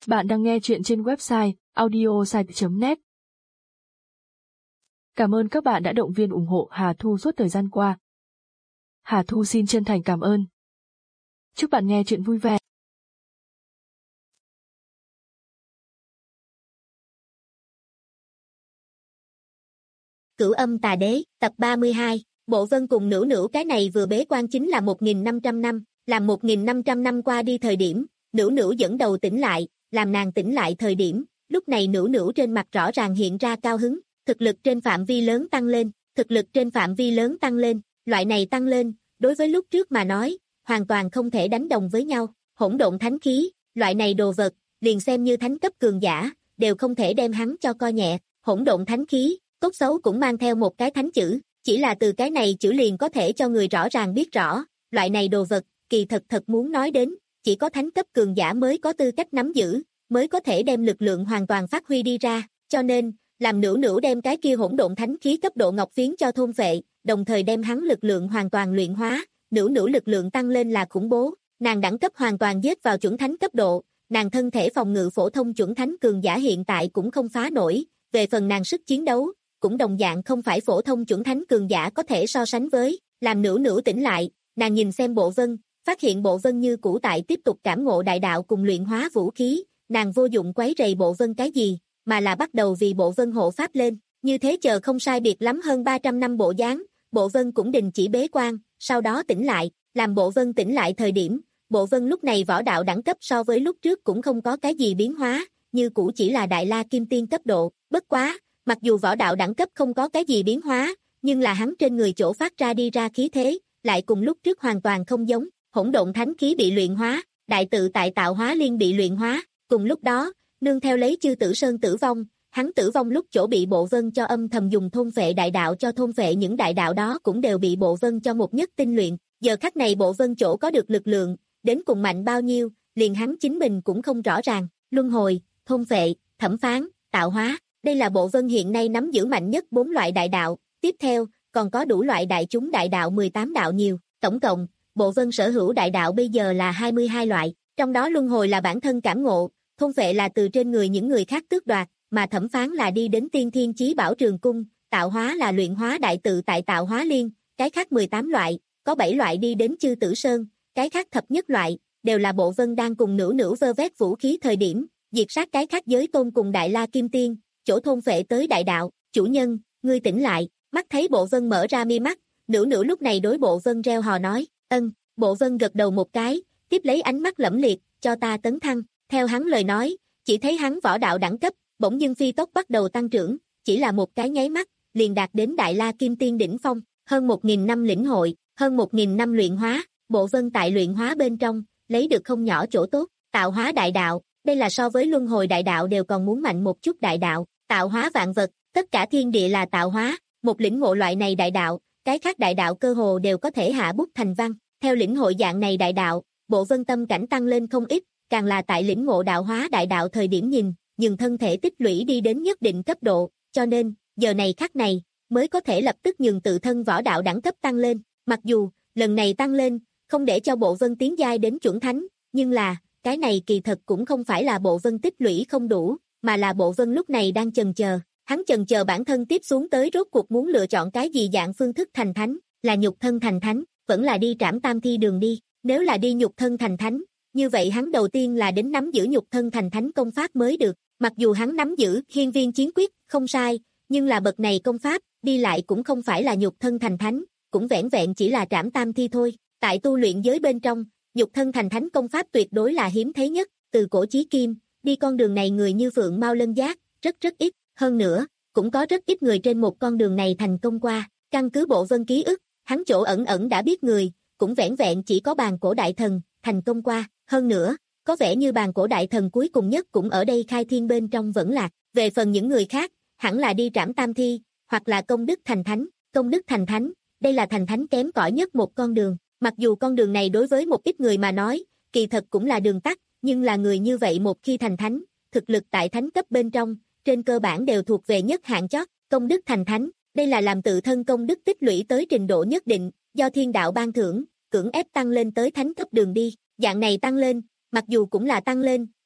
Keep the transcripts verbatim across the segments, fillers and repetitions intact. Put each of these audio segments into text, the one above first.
Bạn đang nghe chuyện trên website audiosite chấm net. Cảm ơn các bạn đã động viên ủng hộ Hà Thu suốt thời gian qua. Hà Thu xin chân thành cảm ơn. Chúc bạn nghe chuyện vui vẻ. Cửu Âm Tà Đế, tập ba mươi hai, Bộ Vân cùng Nữu Nữu cái này vừa bế quan chính là một nghìn năm trăm năm, làm một nghìn năm trăm năm qua đi thời điểm, Nữu Nữu dẫn đầu tỉnh lại, làm nàng tỉnh lại thời điểm, lúc này Nữu Nữu trên mặt rõ ràng hiện ra cao hứng, thực lực trên phạm vi lớn tăng lên, thực lực trên phạm vi lớn tăng lên, loại này tăng lên, đối với lúc trước mà nói, hoàn toàn không thể đánh đồng với nhau, hỗn độn thánh khí, loại này đồ vật, liền xem như thánh cấp cường giả, đều không thể đem hắn cho coi nhẹ, hỗn độn thánh khí. Tốt xấu cũng mang theo một cái thánh chữ, chỉ là từ cái này chữ liền có thể cho người rõ ràng biết rõ, loại này đồ vật, kỳ thật thật muốn nói đến, chỉ có thánh cấp cường giả mới có tư cách nắm giữ, mới có thể đem lực lượng hoàn toàn phát huy đi ra, cho nên, làm Nữu Nữu đem cái kia hỗn độn thánh khí cấp độ ngọc phiến cho thôn phệ, đồng thời đem hắn lực lượng hoàn toàn luyện hóa, Nữu Nữu lực lượng tăng lên là khủng bố, nàng đẳng cấp hoàn toàn giết vào chuẩn thánh cấp độ, nàng thân thể phòng ngự phổ thông chuẩn thánh cường giả hiện tại cũng không phá nổi, về phần nàng sức chiến đấu, cũng đồng dạng không phải phổ thông chuẩn thánh cường giả có thể so sánh với, làm Nữu Nữu tỉnh lại, nàng nhìn xem Bộ Vân, phát hiện Bộ Vân như cũ tại tiếp tục cảm ngộ đại đạo cùng luyện hóa vũ khí, nàng vô dụng quấy rầy Bộ Vân cái gì, mà là bắt đầu vì Bộ Vân hộ pháp lên, như thế chờ không sai biệt lắm hơn ba trăm năm bộ dáng, Bộ Vân cũng đình chỉ bế quan, sau đó tỉnh lại, làm Bộ Vân tỉnh lại thời điểm, Bộ Vân lúc này võ đạo đẳng cấp so với lúc trước cũng không có cái gì biến hóa, như cũ chỉ là Đại La Kim Tiên cấp độ, bất quá. Mặc dù võ đạo đẳng cấp không có cái gì biến hóa, nhưng là hắn trên người chỗ phát ra đi ra khí thế, lại cùng lúc trước hoàn toàn không giống, hỗn độn thánh khí bị luyện hóa, đại tự tại tạo hóa liên bị luyện hóa, cùng lúc đó, nương theo lấy chư tử sơn tử vong, hắn tử vong lúc chỗ bị Bộ Vân cho âm thầm dùng thôn phệ đại đạo cho thôn phệ những đại đạo đó cũng đều bị Bộ Vân cho một nhất tinh luyện, giờ khắc này Bộ Vân chỗ có được lực lượng, đến cùng mạnh bao nhiêu, liền hắn chính mình cũng không rõ ràng, luân hồi, thôn phệ, thẩm phán, tạo hóa. Đây là Bộ Vân hiện nay nắm giữ mạnh nhất bốn loại đại đạo, tiếp theo, còn có đủ loại đại chúng đại đạo mười tám đạo nhiều, tổng cộng, Bộ Vân sở hữu đại đạo bây giờ là hai mươi hai loại, trong đó luân hồi là bản thân cảm ngộ, thôn phệ là từ trên người những người khác tước đoạt, mà thẩm phán là đi đến tiên thiên chí bảo trường cung, tạo hóa là luyện hóa đại tự tại tạo hóa liên, cái khác mười tám loại, có bảy loại đi đến chư tử sơn, cái khác thập nhất loại, đều là Bộ Vân đang cùng Nữu Nữu vơ vét vũ khí thời điểm, diệt sát cái khác giới tôn cùng Đại La Kim Tiên. Chỗ thôn phệ tới đại đạo, chủ nhân, ngươi tỉnh lại, mắt thấy Bộ Vân mở ra mi mắt, Nữu Nữu lúc này đối Bộ Vân reo hò nói, ân, Bộ Vân gật đầu một cái, tiếp lấy ánh mắt lẫm liệt, cho ta tấn thăng, theo hắn lời nói, chỉ thấy hắn võ đạo đẳng cấp, bỗng dưng phi tốc bắt đầu tăng trưởng, chỉ là một cái nháy mắt, liền đạt đến Đại La Kim Tiên đỉnh phong, hơn một nghìn năm lĩnh hội, hơn một nghìn năm luyện hóa, Bộ Vân tại luyện hóa bên trong, lấy được không nhỏ chỗ tốt, tạo hóa đại đạo, đây là so với luân hồi đại đạo đều còn muốn mạnh một chút đại đạo. Tạo hóa vạn vật, tất cả thiên địa là tạo hóa, một lĩnh ngộ loại này đại đạo, cái khác đại đạo cơ hồ đều có thể hạ bút thành văn, theo lĩnh hội dạng này đại đạo, Bộ Vân tâm cảnh tăng lên không ít, càng là tại lĩnh ngộ đạo hóa đại đạo thời điểm nhìn, nhưng thân thể tích lũy đi đến nhất định cấp độ, cho nên, giờ này khắc này, mới có thể lập tức nhường tự thân võ đạo đẳng cấp tăng lên, mặc dù, lần này tăng lên, không để cho Bộ Vân tiến giai đến chuẩn thánh, nhưng là, cái này kỳ thật cũng không phải là Bộ Vân tích lũy không đủ, mà là Bộ Vân lúc này đang chần chờ, hắn chần chờ bản thân tiếp xuống tới rốt cuộc muốn lựa chọn cái gì dạng phương thức thành thánh, là nhục thân thành thánh, vẫn là đi trảm tam thi đường đi, nếu là đi nhục thân thành thánh, như vậy hắn đầu tiên là đến nắm giữ nhục thân thành thánh công pháp mới được, mặc dù hắn nắm giữ hiên viên chiến quyết, không sai, nhưng là bậc này công pháp, đi lại cũng không phải là nhục thân thành thánh, cũng vẻn vẹn chỉ là trảm tam thi thôi, tại tu luyện giới bên trong, nhục thân thành thánh công pháp tuyệt đối là hiếm thấy nhất, từ cổ chí kim. Đi con đường này người như Phượng Mao Lân Giác, rất rất ít, hơn nữa, cũng có rất ít người trên một con đường này thành công qua, căn cứ Bộ Vân ký ức, hắn chỗ ẩn ẩn đã biết người, cũng vẻn vẹn chỉ có Bàn Cổ Đại Thần, thành công qua, hơn nữa, có vẻ như Bàn Cổ Đại Thần cuối cùng nhất cũng ở đây khai thiên bên trong vẫn lạc, về phần những người khác, hẳn là đi trảm tam thi, hoặc là công đức thành thánh, công đức thành thánh, đây là thành thánh kém cỏi nhất một con đường, mặc dù con đường này đối với một ít người mà nói, kỳ thật cũng là đường tắt, nhưng là người như vậy một khi thành thánh, thực lực tại thánh cấp bên trong, trên cơ bản đều thuộc về nhất hạng chót, công đức thành thánh, đây là làm tự thân công đức tích lũy tới trình độ nhất định, do thiên đạo ban thưởng, cưỡng ép tăng lên tới thánh cấp đường đi, dạng này tăng lên, mặc dù cũng là tăng lên,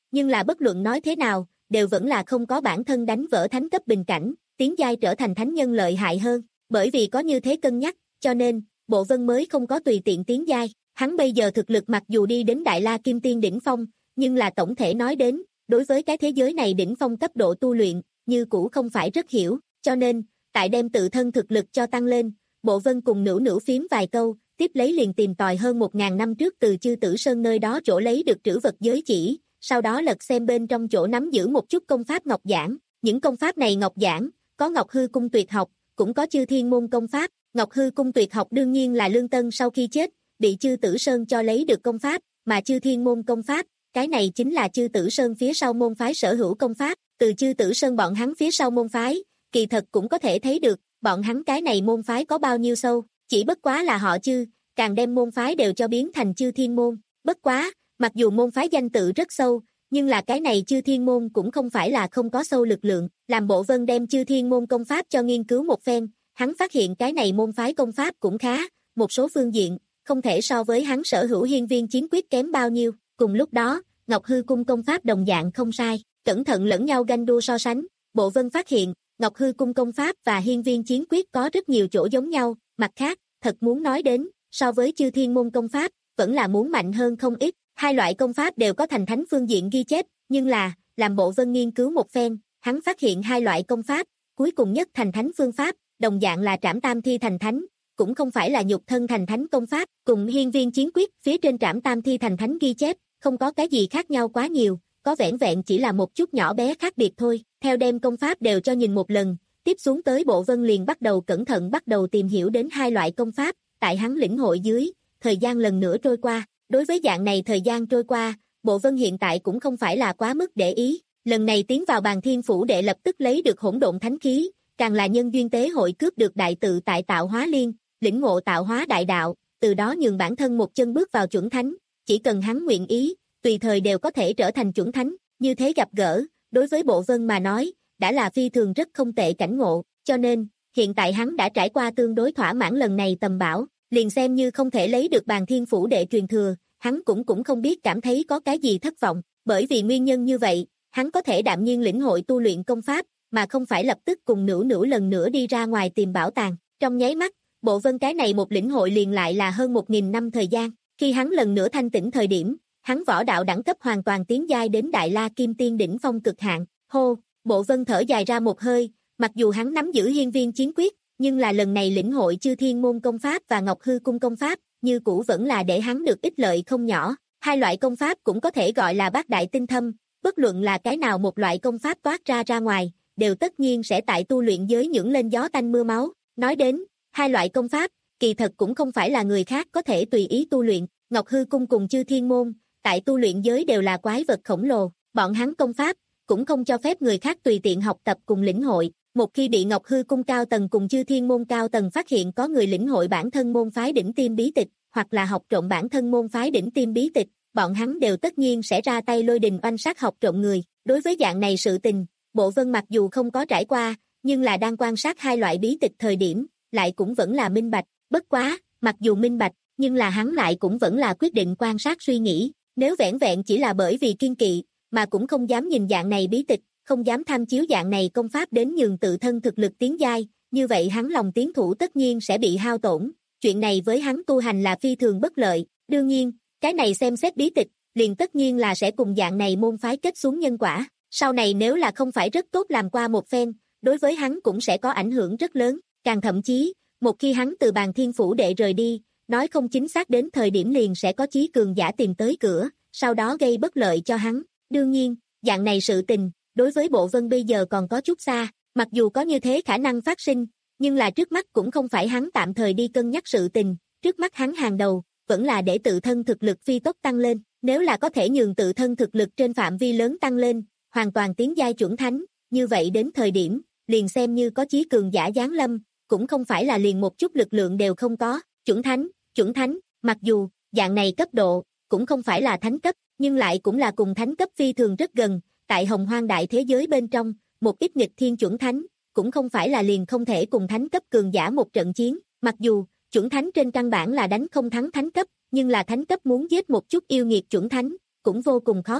nhưng là bất luận nói thế nào, đều vẫn là không có bản thân đánh vỡ thánh cấp bình cảnh, tiến giai trở thành thánh nhân lợi hại hơn, bởi vì có như thế cân nhắc, cho nên, Bộ Vân mới không có tùy tiện tiến giai, hắn bây giờ thực lực mặc dù đi đến Đại La Kim Tiên đỉnh phong, nhưng là tổng thể nói đến, đối với cái thế giới này đỉnh phong cấp độ tu luyện, như cũ không phải rất hiểu, cho nên, tại đem tự thân thực lực cho tăng lên, Bộ Vân cùng Nữu Nữu phím vài câu, tiếp lấy liền tìm tòi hơn một ngàn năm trước từ Chư Tử Sơn nơi đó chỗ lấy được trữ vật giới chỉ, sau đó lật xem bên trong chỗ nắm giữ một chút công pháp ngọc giảng, những công pháp này ngọc giảng, có Ngọc Hư Cung tuyệt học, cũng có Chư Thiên môn công pháp, Ngọc Hư Cung tuyệt học đương nhiên là Lương Tân sau khi chết, bị Chư Tử Sơn cho lấy được công pháp, mà Chư Thiên môn công pháp, cái này chính là Chư Tử Sơn phía sau môn phái sở hữu công pháp, từ Chư Tử Sơn bọn hắn phía sau môn phái, kỳ thật cũng có thể thấy được, bọn hắn cái này môn phái có bao nhiêu sâu, chỉ bất quá là họ Chư, càng đem môn phái đều cho biến thành Chư Thiên môn, bất quá, mặc dù môn phái danh tự rất sâu, nhưng là cái này Chư Thiên môn cũng không phải là không có sâu lực lượng, làm Bộ Vân đem Chư Thiên môn công pháp cho nghiên cứu một phen, hắn phát hiện cái này môn phái công pháp cũng khá, một số phương diện, không thể so với hắn sở hữu hiên viên chiến quyết kém bao nhiêu, cùng lúc đó, Ngọc Hư Cung công pháp đồng dạng không sai, cẩn thận lẫn nhau ganh đua so sánh, Bộ Vân phát hiện, Ngọc Hư Cung công pháp và hiên viên chiến quyết có rất nhiều chỗ giống nhau, mặt khác, thật muốn nói đến, so với Chư Thiên môn công pháp, vẫn là muốn mạnh hơn không ít, hai loại công pháp đều có thành thánh phương diện ghi chép, nhưng là, làm Bộ Vân nghiên cứu một phen, hắn phát hiện hai loại công pháp, cuối cùng nhất thành thánh phương pháp, đồng dạng là trảm tam thi thành thánh, cũng không phải là nhục thân thành thánh công pháp, cùng hiên viên chiến quyết phía trên trảm tam thi thành thánh ghi chép, không có cái gì khác nhau quá nhiều, có vẻn vẹn chỉ là một chút nhỏ bé khác biệt thôi, theo đem công pháp đều cho nhìn một lần, tiếp xuống tới Bộ Vân liền bắt đầu cẩn thận bắt đầu tìm hiểu đến hai loại công pháp, tại hắn lĩnh hội dưới, thời gian lần nữa trôi qua, đối với dạng này thời gian trôi qua, Bộ Vân hiện tại cũng không phải là quá mức để ý, lần này tiến vào Bàn Thiên Phủ để lập tức lấy được hỗn độn thánh khí, càng là nhân duyên tế hội cướp được đại tự tại tạo hóa liên, lĩnh ngộ tạo hóa đại đạo, từ đó nhường bản thân một chân bước vào chuẩn thánh, chỉ cần hắn nguyện ý, tùy thời đều có thể trở thành chuẩn thánh, như thế gặp gỡ, đối với Bộ Vân mà nói, đã là phi thường rất không tệ cảnh ngộ, cho nên, hiện tại hắn đã trải qua tương đối thỏa mãn lần này tầm bảo, liền xem như không thể lấy được Bàn Thiên Phủ đệ truyền thừa, hắn cũng cũng không biết cảm thấy có cái gì thất vọng, bởi vì nguyên nhân như vậy, hắn có thể đạm nhiên lĩnh hội tu luyện công pháp, mà không phải lập tức cùng Nữu Nữu lần nữa đi ra ngoài tìm bảo tàng, trong nháy mắt, Bộ Vân cái này một lĩnh hội liền lại là hơn một nghìn năm thời gian, khi hắn lần nữa thanh tỉnh thời điểm, hắn võ đạo đẳng cấp hoàn toàn tiến giai đến Đại La Kim Tiên đỉnh phong cực hạn, hô, Bộ Vân thở dài ra một hơi, mặc dù hắn nắm giữ hiên viên chiến quyết, nhưng là lần này lĩnh hội Chư Thiên môn công pháp và Ngọc Hư Cung công pháp, như cũ vẫn là để hắn được ích lợi không nhỏ, hai loại công pháp cũng có thể gọi là bát đại tinh thâm, bất luận là cái nào một loại công pháp toát ra ra ngoài, đều tất nhiên sẽ tại tu luyện giới nhưỡng lên gió tanh mưa máu, nói đến, hai loại công pháp, kỳ thật cũng không phải là người khác có thể tùy ý tu luyện, Ngọc Hư Cung cùng Chư Thiên môn, tại tu luyện giới đều là quái vật khổng lồ, bọn hắn công pháp, cũng không cho phép người khác tùy tiện học tập cùng lĩnh hội, một khi bị Ngọc Hư Cung cao tầng cùng Chư Thiên môn cao tầng phát hiện có người lĩnh hội bản thân môn phái đỉnh tiêm bí tịch, hoặc là học trộm bản thân môn phái đỉnh tiêm bí tịch, bọn hắn đều tất nhiên sẽ ra tay lôi đình oanh sát học trộm người, đối với dạng này sự tình, Bộ Vân mặc dù không có trải qua, nhưng là đang quan sát hai loại bí tịch thời điểm, lại cũng vẫn là minh bạch, bất quá, mặc dù minh bạch, nhưng là hắn lại cũng vẫn là quyết định quan sát suy nghĩ, nếu vẻn vẹn chỉ là bởi vì kiên kỵ, mà cũng không dám nhìn dạng này bí tịch, không dám tham chiếu dạng này công pháp đến nhường tự thân thực lực tiến giai, như vậy hắn lòng tiến thủ tất nhiên sẽ bị hao tổn, chuyện này với hắn tu hành là phi thường bất lợi, đương nhiên, cái này xem xét bí tịch, liền tất nhiên là sẽ cùng dạng này môn phái kết xuống nhân quả, sau này nếu là không phải rất tốt làm qua một phen, đối với hắn cũng sẽ có ảnh hưởng rất lớn, càng thậm chí, một khi hắn từ Bàn Thiên Phủ đệ rời đi, nói không chính xác đến thời điểm liền sẽ có chí cường giả tìm tới cửa, sau đó gây bất lợi cho hắn, đương nhiên, dạng này sự tình, đối với Bộ Vân bây giờ còn có chút xa, mặc dù có như thế khả năng phát sinh, nhưng là trước mắt cũng không phải hắn tạm thời đi cân nhắc sự tình, trước mắt hắn hàng đầu, vẫn là để tự thân thực lực phi tốc tăng lên, nếu là có thể nhường tự thân thực lực trên phạm vi lớn tăng lên, hoàn toàn tiến giai chuẩn thánh, như vậy đến thời điểm, liền xem như có chí cường giả giáng lâm, cũng không phải là liền một chút lực lượng đều không có, chuẩn thánh, chuẩn thánh, mặc dù, dạng này cấp độ, cũng không phải là thánh cấp, nhưng lại cũng là cùng thánh cấp phi thường rất gần, tại hồng hoang đại thế giới bên trong, một ít nghịch thiên chuẩn thánh, cũng không phải là liền không thể cùng thánh cấp cường giả một trận chiến, mặc dù, chuẩn thánh trên căn bản là đánh không thắng thánh cấp, nhưng là thánh cấp muốn giết một chút yêu nghiệt chuẩn thánh, cũng vô cùng khó khăn,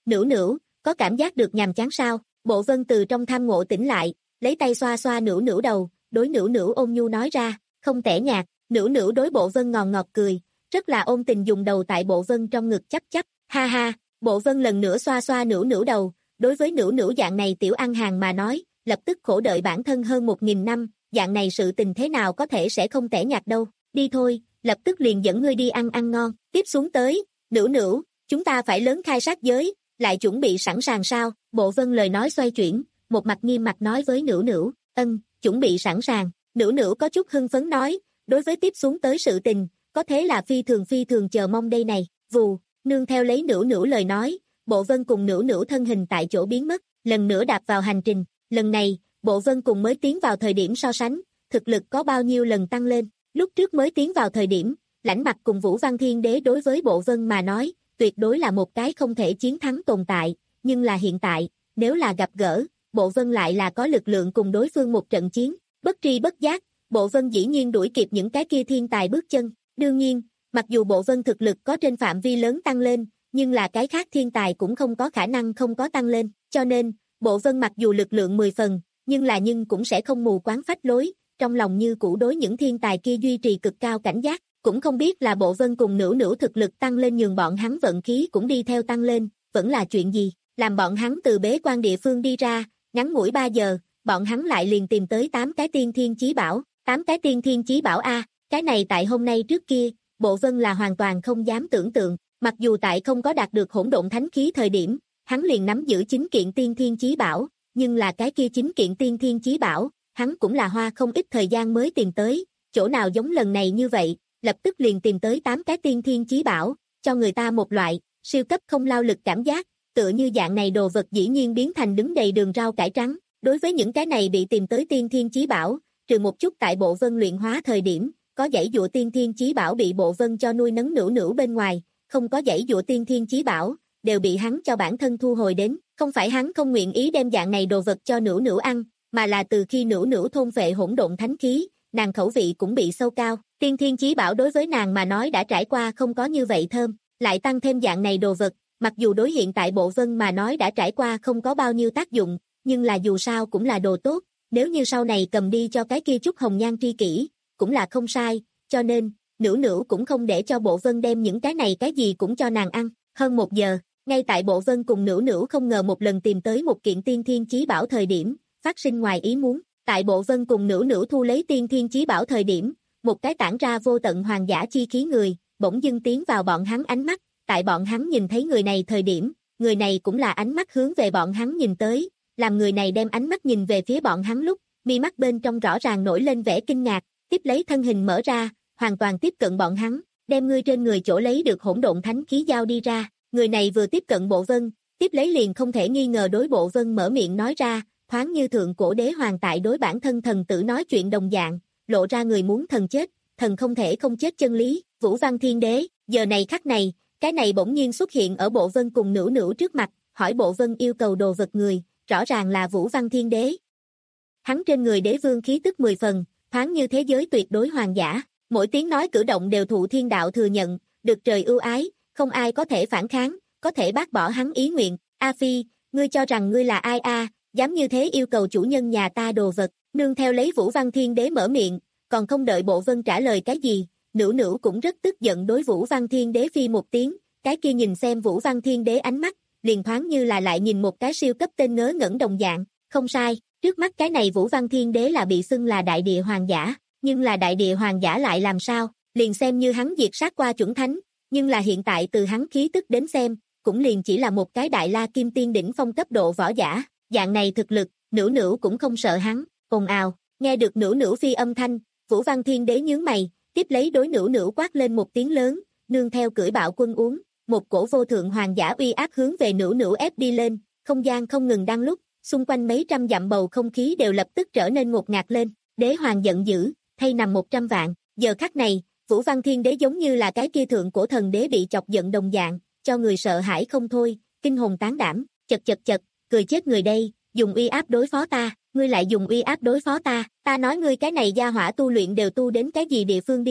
Nữu nữu, có cảm giác được nhàm chán sao? Bộ Vân từ trong tham ngộ tỉnh lại, lấy tay xoa xoa Nữu nữu đầu, đối Nữu nữu ôn nhu nói ra, không tẻ nhạt. Nữu nữu đối Bộ Vân ngòn ngọt cười, rất là ôn tình dùng đầu tại Bộ Vân trong ngực chấp chấp, ha ha. Bộ Vân lần nữa xoa xoa Nữu nữu đầu, đối với Nữu nữu dạng này tiểu ăn hàng mà nói, lập tức khổ đợi bản thân hơn một nghìn năm, dạng này sự tình thế nào có thể sẽ không tẻ nhạt đâu, đi thôi, lập tức liền dẫn ngươi đi ăn ăn ngon, tiếp xuống tới, Nữu nữu, chúng ta phải lớn khai sát giới, lại chuẩn bị sẵn sàng sao? Bộ Vân lời nói xoay chuyển, một mặt nghiêm mặt nói với Nữu nữu, ân, chuẩn bị sẵn sàng. Nữu nữu có chút hưng phấn nói, đối với tiếp xuống tới sự tình, có thế là phi thường phi thường chờ mong đây này. Vù, nương theo lấy Nữu nữu lời nói, Bộ Vân cùng Nữu nữu thân hình tại chỗ biến mất, lần nữa đạp vào hành trình. Lần này, Bộ Vân cùng mới tiến vào thời điểm so sánh, thực lực có bao nhiêu lần tăng lên. Lúc trước mới tiến vào thời điểm, Lãnh Mặc cùng Vũ Văn Thiên Đế đối với Bộ Vân mà nói, tuyệt đối là một cái không thể chiến thắng tồn tại, nhưng là hiện tại, nếu là gặp gỡ, Bộ Vân lại là có lực lượng cùng đối phương một trận chiến, bất tri bất giác, Bộ Vân dĩ nhiên đuổi kịp những cái kia thiên tài bước chân. Đương nhiên, mặc dù Bộ Vân thực lực có trên phạm vi lớn tăng lên, nhưng là cái khác thiên tài cũng không có khả năng không có tăng lên, cho nên, Bộ Vân mặc dù lực lượng mười phần, nhưng là nhưng cũng sẽ không mù quáng phách lối, trong lòng như cũ đối những thiên tài kia duy trì cực cao cảnh giác, cũng không biết là Bộ Vân cùng Nữu nữu thực lực tăng lên nhường bọn hắn vận khí cũng đi theo tăng lên, vẫn là chuyện gì, làm bọn hắn từ bế quan địa phương đi ra, ngắn ngủi ba giờ, bọn hắn lại liền tìm tới tám cái tiên thiên chí bảo, tám cái tiên thiên chí bảo a, cái này tại hôm nay trước kia, Bộ Vân là hoàn toàn không dám tưởng tượng, mặc dù tại không có đạt được hỗn độn thánh khí thời điểm, hắn liền nắm giữ chín kiện tiên thiên chí bảo, nhưng là cái kia chín kiện tiên thiên chí bảo, hắn cũng là hoa không ít thời gian mới tìm tới, chỗ nào giống lần này như vậy, lập tức liền tìm tới tám cái tiên thiên chí bảo, cho người ta một loại siêu cấp không lao lực cảm giác, tựa như dạng này đồ vật dĩ nhiên biến thành đứng đầy đường rau cải trắng. Đối với những cái này bị tìm tới tiên thiên chí bảo, trừ một chút tại Bộ Vân luyện hóa thời điểm, có dãy dụa tiên thiên chí bảo bị Bộ Vân cho nuôi nấng Nữu nữu bên ngoài, không có dãy dụa tiên thiên chí bảo, đều bị hắn cho bản thân thu hồi đến, không phải hắn không nguyện ý đem dạng này đồ vật cho Nữu nữu ăn, mà là từ khi Nữu nữu thôn phệ hỗn độn thánh khí, nàng khẩu vị cũng bị sâu cao, tiên thiên chí bảo đối với nàng mà nói đã trải qua không có như vậy thơm, lại tăng thêm dạng này đồ vật, mặc dù đối hiện tại Bộ Vân mà nói đã trải qua không có bao nhiêu tác dụng, nhưng là dù sao cũng là đồ tốt, nếu như sau này cầm đi cho cái kia chút hồng nhan tri kỷ, cũng là không sai, cho nên, Nữu nữu cũng không để cho Bộ Vân đem những cái này cái gì cũng cho nàng ăn, hơn một giờ, ngay tại Bộ Vân cùng Nữu nữu không ngờ một lần tìm tới một kiện tiên thiên chí bảo thời điểm, phát sinh ngoài ý muốn, tại Bộ Vân cùng Nữu nữu thu lấy tiên thiên chí bảo thời điểm, một cái tản ra vô tận hoàng giả chi khí người, bỗng dưng tiến vào bọn hắn ánh mắt, tại bọn hắn nhìn thấy người này thời điểm, người này cũng là ánh mắt hướng về bọn hắn nhìn tới, làm người này đem ánh mắt nhìn về phía bọn hắn lúc, mi mắt bên trong rõ ràng nổi lên vẻ kinh ngạc, tiếp lấy thân hình mở ra, hoàn toàn tiếp cận bọn hắn, đem ngươi trên người chỗ lấy được hỗn độn thánh khí giao đi ra, người này vừa tiếp cận Bộ Vân, tiếp lấy liền không thể nghi ngờ đối Bộ Vân mở miệng nói ra, thoáng như thượng cổ đế hoàng tại đối bản thân thần tử nói chuyện đồng dạng, lộ ra người muốn thần chết, thần không thể không chết chân lý, Vũ Văn Thiên Đế, giờ này khắc này, cái này bỗng nhiên xuất hiện ở Bộ Vân cùng Nữu nữu trước mặt, hỏi Bộ Vân yêu cầu đồ vật người, rõ ràng là Vũ Văn Thiên Đế. Hắn trên người đế vương khí tức mười phần, thoáng như thế giới tuyệt đối hoàng giả, mỗi tiếng nói cử động đều thụ thiên đạo thừa nhận, được trời ưu ái, không ai có thể phản kháng, có thể bác bỏ hắn ý nguyện. A Phi, ngươi cho rằng ngươi là ai a, dám như thế yêu cầu chủ nhân nhà ta đồ vật, nương theo lấy Vũ Văn Thiên Đế mở miệng, còn không đợi Bộ Vân trả lời cái gì, Nữu nữu cũng rất tức giận đối Vũ Văn Thiên Đế phi một tiếng, cái kia nhìn xem Vũ Văn Thiên Đế ánh mắt, liền thoáng như là lại nhìn một cái siêu cấp tên ngớ ngẩn đồng dạng, không sai, trước mắt cái này Vũ Văn Thiên Đế là bị xưng là đại địa hoàng giả, nhưng là đại địa hoàng giả lại làm sao, liền xem như hắn diệt sát qua chuẩn thánh, nhưng là hiện tại từ hắn khí tức đến xem, cũng liền chỉ là một cái đại la kim tiên đỉnh phong cấp độ võ giả, dạng này thực lực, Nữu nữu cũng không sợ hắn, ồn ào, nghe được Nữu nữu phi âm thanh, Vũ Văn Thiên Đế nhướng mày, tiếp lấy đối Nữu nữu quát lên một tiếng lớn, nương theo cưỡi bạo quân uống, một cổ vô thượng hoàng giả uy áp hướng về Nữu nữu ép đi lên, không gian không ngừng đang lúc, xung quanh mấy trăm dặm bầu không khí đều lập tức trở nên ngột ngạt lên, đế hoàng giận dữ, thay nằm một trăm vạn, giờ khắc này, Vũ Văn Thiên Đế giống như là cái kia thượng cổ thần đế bị chọc giận đồng dạng, cho người sợ hãi không thôi, kinh hồn tán đảm, chật chật chật, cười chết người đây, dùng uy áp đối phó ta, ngươi lại dùng uy áp đối phó ta, ta nói ngươi cái này gia hỏa tu luyện đều tu đến cái gì địa phương đi,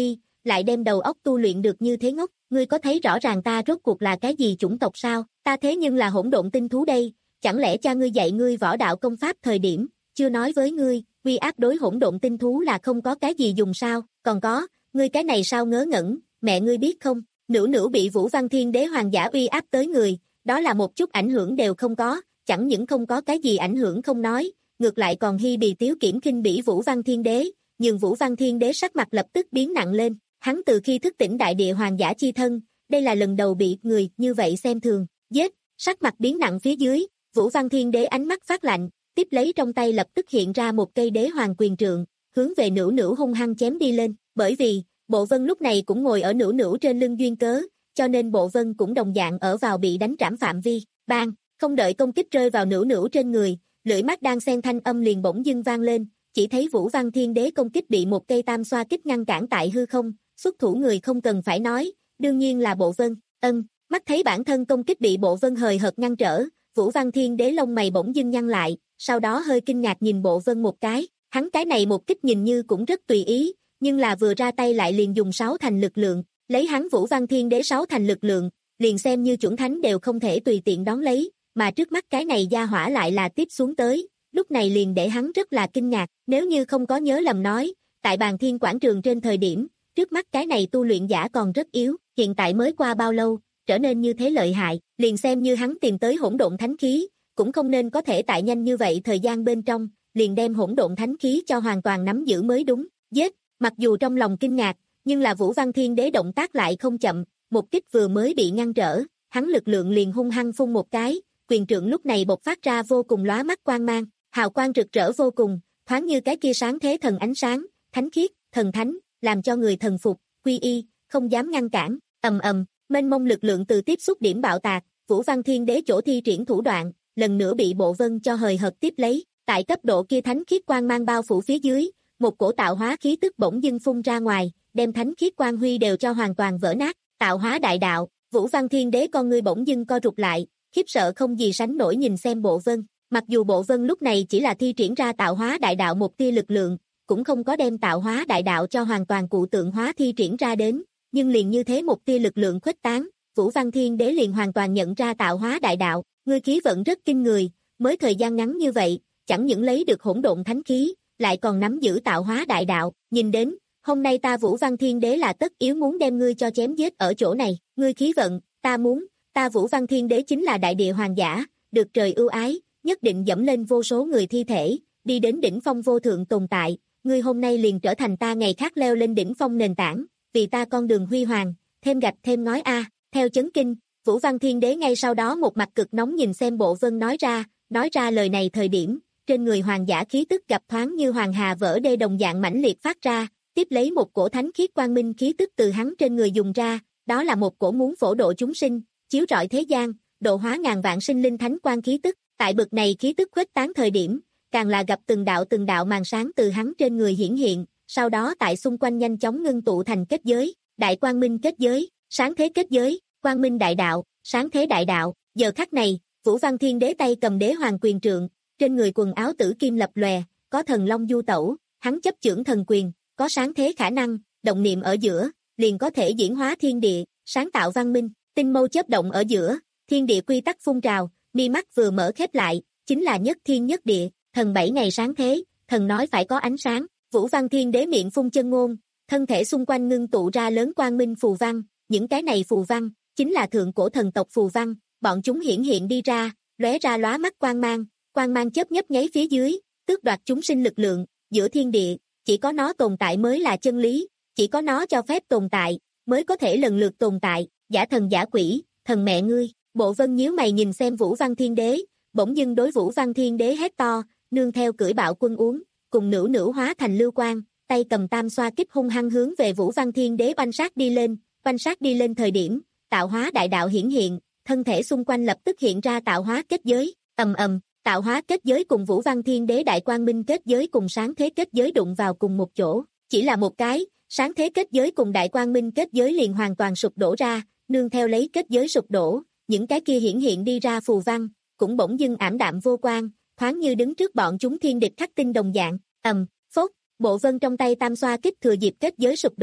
lại đem đầu óc tu luyện được như thế ngốc, ngươi có thấy rõ ràng ta rốt cuộc là cái gì chủng tộc sao, ta thế nhưng là hỗn độn tinh thú đây, chẳng lẽ cha ngươi dạy ngươi võ đạo công pháp thời điểm, chưa nói với ngươi, uy áp đối hỗn độn tinh thú là không có cái gì dùng sao, còn có, ngươi cái này sao ngớ ngẩn, mẹ ngươi biết không, Nữu Nữu bị Vũ Văn Thiên Đế hoàng giả uy áp tới người, đó là một chút ảnh hưởng đều không có, chẳng những không có cái gì ảnh hưởng không nói, ngược lại còn hi bì tiếu kiểm khinh bỉ Vũ Văn Thiên Đế, nhưng Vũ Văn Thiên Đế sắc mặt lập tức biến nặng lên, hắn từ khi thức tỉnh đại địa hoàng giả chi thân, đây là lần đầu bị người như vậy xem thường, giết, sắc mặt biến nặng phía dưới, Vũ Văn Thiên Đế ánh mắt phát lạnh, tiếp lấy trong tay lập tức hiện ra một cây đế hoàng quyền trượng, hướng về Nữu Nữu hung hăng chém đi lên, bởi vì, Bộ Vân lúc này cũng ngồi ở Nữu Nữu trên lưng duyên cớ, cho nên Bộ Vân cũng đồng dạng ở vào bị đánh trảm phạm vi, bang, không đợi công kích rơi vào Nữu Nữu trên người, lưỡi mắt đang xen thanh âm liền bỗng dưng vang lên, chỉ thấy Vũ Văn Thiên Đế công kích bị một cây tam xoa kích ngăn cản tại hư không, xuất thủ người không cần phải nói, đương nhiên là Bộ Vân, ân, mắt thấy bản thân công kích bị Bộ Vân hời hợt ngăn trở, Vũ Văn Thiên Đế lông mày bỗng dưng nhăn lại, sau đó hơi kinh ngạc nhìn Bộ Vân một cái, hắn cái này một kích nhìn như cũng rất tùy ý, nhưng là vừa ra tay lại liền dùng sáu thành lực lượng, lấy hắn Vũ Văn Thiên Đế sáu thành lực lượng, liền xem như chuẩn thánh đều không thể tùy tiện đón lấy, mà trước mắt cái này gia hỏa lại là tiếp xuống tới, lúc này liền để hắn rất là kinh ngạc, nếu như không có nhớ lầm nói, tại Bàn Thiên Quảng Trường trên thời điểm, trước mắt cái này tu luyện giả còn rất yếu, hiện tại mới qua bao lâu, trở nên như thế lợi hại, liền xem như hắn tìm tới hỗn độn thánh khí, cũng không nên có thể tại nhanh như vậy thời gian bên trong, liền đem hỗn độn thánh khí cho hoàn toàn nắm giữ mới đúng, giết, mặc dù trong lòng kinh ngạc, nhưng là Vũ Văn Thiên Đế động tác lại không chậm, một kích vừa mới bị ngăn trở, hắn lực lượng liền hung hăng phun một cái, quyền trượng lúc này bộc phát ra vô cùng lóa mắt quang mang, hào quang rực rỡ vô cùng, thoáng như cái kia sáng thế thần ánh sáng, thánh khiết, thần thánh, làm cho người thần phục, quy y, không dám ngăn cản, ầm ầm, mênh mông lực lượng từ tiếp xúc điểm bạo tạc, Vũ Văn Thiên Đế chỗ thi triển thủ đoạn, lần nữa bị Bộ Vân cho hời hợt tiếp lấy, tại cấp độ kia thánh khiết quang mang bao phủ phía dưới, một cổ tạo hóa khí tức bỗng dưng phun ra ngoài, đem thánh khiết quang huy đều cho hoàn toàn vỡ nát, tạo hóa đại đạo, Vũ Văn Thiên Đế con ngươi bỗng dưng co rụt lại, khiếp sợ không gì sánh nổi nhìn xem Bộ Vân, mặc dù Bộ Vân lúc này chỉ là thi triển ra tạo hóa đại đạo một tia lực lượng, cũng không có đem tạo hóa đại đạo cho hoàn toàn cụ tượng hóa thi triển ra đến, nhưng liền như thế một tia lực lượng khuếch tán, Vũ Văn Thiên Đế liền hoàn toàn nhận ra tạo hóa đại đạo, ngươi khí vận rất kinh người, mới thời gian ngắn như vậy, chẳng những lấy được hỗn độn thánh khí, lại còn nắm giữ tạo hóa đại đạo, nhìn đến, hôm nay ta Vũ Văn Thiên Đế là tất yếu muốn đem ngươi cho chém giết ở chỗ này, ngươi khí vận, ta muốn, ta Vũ Văn Thiên Đế chính là đại địa hoàng giả, được trời ưu ái, nhất định dẫm lên vô số người thi thể, đi đến đỉnh phong vô thượng tồn tại, ngươi hôm nay liền trở thành ta ngày khác leo lên đỉnh phong nền tảng, vì ta con đường huy hoàng, thêm gạch thêm ngói a, theo chấn kinh, Vũ Văn Thiên Đế ngay sau đó một mặt cực nóng nhìn xem Bộ Vân nói ra, nói ra lời này thời điểm, trên người hoàng giả khí tức gặp thoáng như hoàng hà vỡ đê đồng dạng mãnh liệt phát ra, tiếp lấy một cổ thánh khiết quang minh khí tức từ hắn trên người dùng ra, đó là một cổ muốn phổ độ chúng sinh, chiếu rọi thế gian, độ hóa ngàn vạn sinh linh thánh quang khí tức, tại bực này khí tức khuếch tán thời điểm, càng là gặp từng đạo từng đạo màn sáng từ hắn trên người hiển hiện, sau đó tại xung quanh nhanh chóng ngưng tụ thành kết giới, đại quang minh kết giới, sáng thế kết giới, quang minh đại đạo, sáng thế đại đạo, giờ khắc này, Vũ Văn Thiên Đế tay cầm đế hoàng quyền trượng, trên người quần áo tử kim lập lòe, có thần long du tẩu, hắn chấp chưởng thần quyền, có sáng thế khả năng, động niệm ở giữa, liền có thể diễn hóa thiên địa, sáng tạo văn minh, tinh mâu chớp động ở giữa, thiên địa quy tắc phun trào, mi mắt vừa mở khép lại, chính là nhất thiên nhất địa, thần bảy ngày sáng thế, thần nói phải có ánh sáng, Vũ Văn Thiên Đế miệng phun chân ngôn, thân thể xung quanh ngưng tụ ra lớn quang minh phù văn, những cái này phù văn, chính là thượng cổ thần tộc phù văn, bọn chúng hiển hiện đi ra, lóe ra lóa mắt quang mang, quang mang chớp nhấp nháy phía dưới, tước đoạt chúng sinh lực lượng, giữa thiên địa, chỉ có nó tồn tại mới là chân lý, chỉ có nó cho phép tồn tại, mới có thể lần lượt tồn tại, giả thần giả quỷ, thần mẹ ngươi, Bộ Vân nhíu mày nhìn xem Vũ Văn Thiên Đế, bỗng dưng đối Vũ Văn Thiên Đế hét to, nương theo cưỡi bạo quân uống, cùng Nữu Nữu hóa thành lưu quang, tay cầm tam xoa kích hung hăng hướng về Vũ Văn Thiên Đế oanh sát đi lên, oanh sát đi lên thời điểm, tạo hóa đại đạo hiển hiện, thân thể xung quanh lập tức hiện ra tạo hóa kết giới, ầm ầm, tạo hóa kết giới cùng Vũ Văn Thiên Đế đại quang minh kết giới cùng sáng thế kết giới đụng vào cùng một chỗ, chỉ là một cái, sáng thế kết giới cùng đại quang minh kết giới liền hoàn toàn sụp đổ ra, nương theo lấy kết giới sụp đổ, những cái kia hiển hiện đi ra phù văn, cũng bỗng dưng ảm đạm vô quang, thoáng như đứng trước bọn chúng thiên địch khắc tinh đồng dạng, ầm, phốt, Bộ Vân trong tay tam xoa kích thừa dịp kết giới sụp đổ,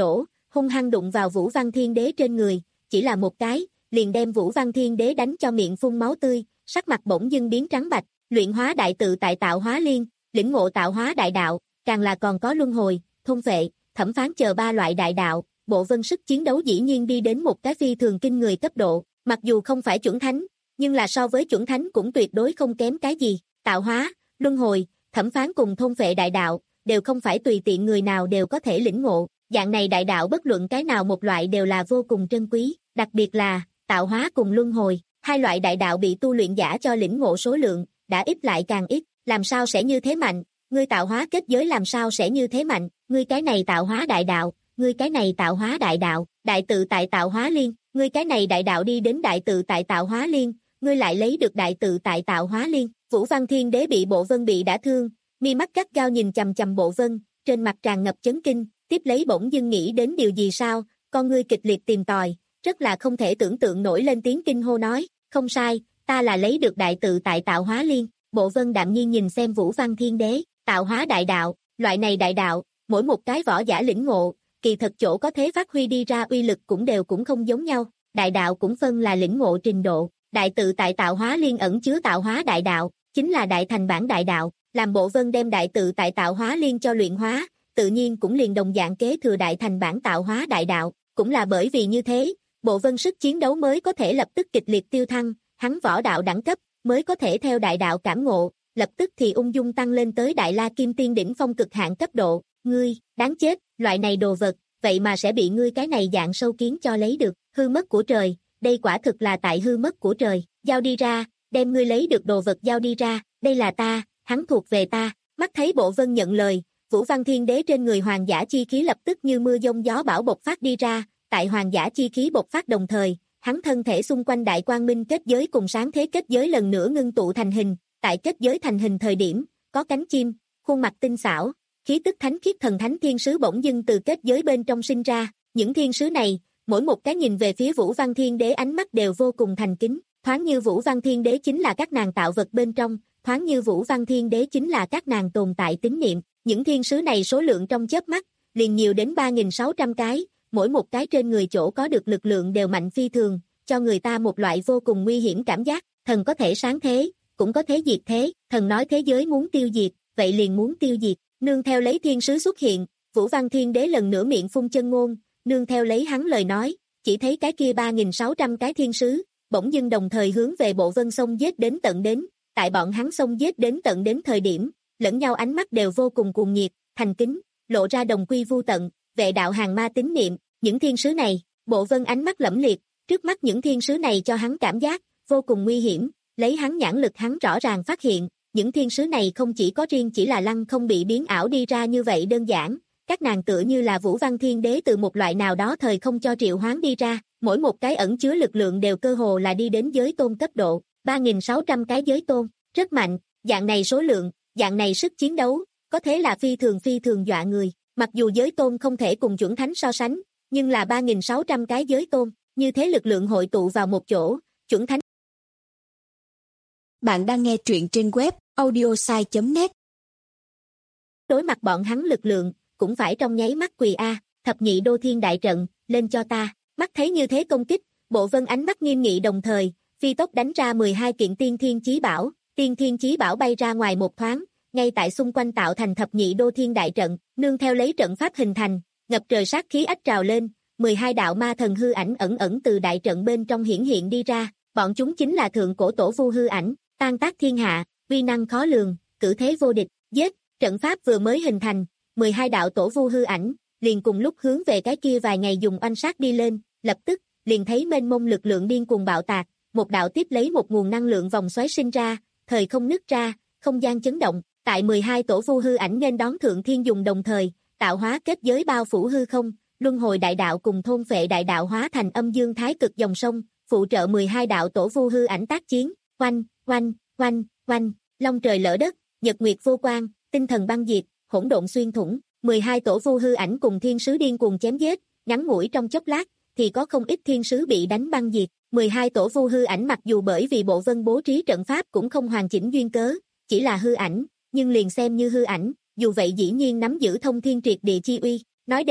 hung hăng đụng vào Vũ Văn Thiên Đế trên người, chỉ là một cái, liền đem Vũ Văn Thiên Đế đánh cho miệng phun máu tươi, sắc mặt bỗng dưng biến trắng bạch, luyện hóa đại tự tại tạo hóa liên, lĩnh ngộ tạo hóa đại đạo, càng là còn có luân hồi, thôn vệ, thẩm phán chờ ba loại đại đạo, Bộ Vân sức chiến đấu dĩ nhiên đi đến một cái phi thường kinh người cấp độ, mặc dù không phải chuẩn thánh, nhưng là so với chuẩn thánh cũng tuyệt đối không kém cái gì, tạo hóa, luân hồi, thẩm phán cùng thôn vệ đại đạo, đều không phải tùy tiện người nào đều có thể lĩnh ngộ, dạng này đại đạo bất luận cái nào một loại đều là vô cùng trân quý, đặc biệt là tạo hóa cùng luân hồi, hai loại đại đạo bị tu luyện giả cho lĩnh ngộ số lượng đã ít lại càng ít, làm sao sẽ như thế mạnh, ngươi tạo hóa kết giới làm sao sẽ như thế mạnh, ngươi cái này tạo hóa đại đạo, ngươi cái này tạo hóa đại đạo, đại tự tại tạo hóa liên, ngươi cái này đại đạo đi đến đại tự tại tạo hóa liên, ngươi lại lấy được đại tự tại tạo hóa liên. Vũ Văn Thiên Đế bị Bộ Vân bị đã thương, mi mắt gắt gao nhìn chằm chằm Bộ Vân, trên mặt tràn ngập chấn kinh, tiếp lấy bỗng dưng nghĩ đến điều gì sao, con ngươi kịch liệt tìm tòi, rất là không thể tưởng tượng nổi lên tiếng kinh hô nói, không sai, ta là lấy được đại tự tại tạo hóa liên. Bộ Vân đạm nhiên nhìn xem Vũ Văn Thiên Đế, tạo hóa đại đạo, loại này đại đạo, mỗi một cái võ giả lĩnh ngộ, kỳ thật chỗ có thể phát huy đi ra uy lực cũng đều cũng không giống nhau, đại đạo cũng phân là lĩnh ngộ trình độ, đại tự tại tạo hóa liên ẩn chứa tạo hóa đại đạo, chính là đại thành bản đại đạo, làm Bộ Vân đem đại tự tại tạo hóa liên cho luyện hóa, tự nhiên cũng liền đồng dạng kế thừa đại thành bản tạo hóa đại đạo, cũng là bởi vì như thế, Bộ Vân sức chiến đấu mới có thể lập tức kịch liệt tiêu thăng, hắn võ đạo đẳng cấp mới có thể theo đại đạo cảm ngộ, lập tức thì ung dung tăng lên tới đại la kim tiên đỉnh phong cực hạn cấp độ, ngươi, đáng chết, loại này đồ vật, vậy mà sẽ bị ngươi cái này dạng sâu kiến cho lấy được, hư mất của trời, đây quả thực là tại hư mất của trời, giao đi ra, đem ngươi lấy được đồ vật giao đi ra, đây là ta, hắn thuộc về ta, mắt thấy Bộ Vân nhận lời, Vũ Văn Thiên Đế trên người hoàng giả chi khí lập tức như mưa giông gió bão bộc phát đi ra, tại hoàng giả chi khí bộc phát đồng thời, hắn thân thể xung quanh đại quang minh kết giới cùng sáng thế kết giới lần nữa ngưng tụ thành hình, tại kết giới thành hình thời điểm, có cánh chim, khuôn mặt tinh xảo, khí tức thánh khiết thần thánh thiên sứ bỗng dưng từ kết giới bên trong sinh ra, những thiên sứ này, mỗi một cái nhìn về phía Vũ Văn Thiên Đế ánh mắt đều vô cùng thành kính, thoáng như Vũ Văn Thiên Đế chính là các nàng tạo vật bên trong, thoáng như Vũ Văn Thiên Đế chính là các nàng tồn tại tín niệm, những thiên sứ này số lượng trong chớp mắt, liền nhiều đến ba nghìn sáu trăm cái, mỗi một cái trên người chỗ có được lực lượng đều mạnh phi thường, cho người ta một loại vô cùng nguy hiểm cảm giác, thần có thể sáng thế, cũng có thể diệt thế, thần nói thế giới muốn tiêu diệt, vậy liền muốn tiêu diệt, nương theo lấy thiên sứ xuất hiện, Vũ Văn Thiên Đế lần nữa miệng phun chân ngôn, nương theo lấy hắn lời nói, chỉ thấy cái kia ba nghìn sáu trăm cái thiên sứ, bỗng dưng đồng thời hướng về Bộ Vân xông giết đến tận đến, tại bọn hắn xông giết đến tận đến thời điểm, lẫn nhau ánh mắt đều vô cùng cuồng nhiệt, thành kính, lộ ra đồng quy vu tận, vệ đạo hàng ma tín niệm, những thiên sứ này, Bộ Vân ánh mắt lẫm liệt, trước mắt những thiên sứ này cho hắn cảm giác vô cùng nguy hiểm, lấy hắn nhãn lực hắn rõ ràng phát hiện, những thiên sứ này không chỉ có riêng chỉ là lăng không bị biến ảo đi ra như vậy đơn giản, các nàng tựa như là Vũ Văn Thiên Đế từ một loại nào đó thời không cho triệu hoán đi ra, mỗi một cái ẩn chứa lực lượng đều cơ hồ là đi đến giới tôn cấp độ, ba nghìn sáu trăm cái giới tôn, rất mạnh, dạng này số lượng, dạng này sức chiến đấu, có thế là phi thường phi thường dọa người, mặc dù giới tôn không thể cùng chuẩn thánh so sánh, nhưng là ba nghìn sáu trăm cái giới tôn, như thế lực lượng hội tụ vào một chỗ, chuẩn thánh. Bạn đang nghe truyện trên web audiosai chấm net. Đối mặt bọn hắn lực lượng, cũng phải trong nháy mắt quỳ a, thập nhị đô thiên đại trận, lên cho ta, mắt thấy như thế công kích, Bộ Vân ánh mắt nghiêm nghị đồng thời, phi tốc đánh ra mười hai kiện tiên thiên chí bảo, tiên thiên chí bảo bay ra ngoài một thoáng, ngay tại xung quanh tạo thành thập nhị đô thiên đại trận, nương theo lấy trận pháp hình thành, ngập trời sát khí ách trào lên, mười hai đạo ma thần hư ảnh ẩn ẩn từ đại trận bên trong hiển hiện đi ra, bọn chúng chính là thượng cổ tổ vu hư ảnh, tan tác thiên hạ, uy năng khó lường, cử thế vô địch, giết, trận pháp vừa mới hình thành, mười hai đạo tổ vu hư ảnh, liền cùng lúc hướng về cái kia vài ngày dùng oanh sát đi lên, lập tức, liền thấy mênh mông lực lượng điên cuồng bạo tạc, một đạo tiếp lấy một nguồn năng lượng vòng xoáy sinh ra, thời không nứt ra, không gian chấn động, tại mười hai tổ vu hư ảnh nên đón thượng thiên dùng đồng thời, tạo hóa kết giới bao phủ hư không, luân hồi đại đạo cùng thôn phệ đại đạo hóa thành âm dương thái cực dòng sông, phụ trợ mười hai đạo tổ vu hư ảnh tác chiến, oanh, oanh, oanh, oanh, long trời lỡ đất, nhật nguyệt vô quang, tinh thần băng diệt, hỗn độn xuyên thủng, mười hai tổ vu hư ảnh cùng thiên sứ điên cuồng chém giết, ngắn ngủi trong chốc lát, thì có không ít thiên sứ bị đánh băng diệt, mười hai tổ vu hư ảnh mặc dù bởi vì Bộ Vân bố trí trận pháp cũng không hoàn chỉnh duyên cớ, chỉ là hư ảnh, nhưng liền xem như hư ảnh, dù vậy dĩ nhiên nắm giữ thông thiên triệt địa chi uy, nói đến,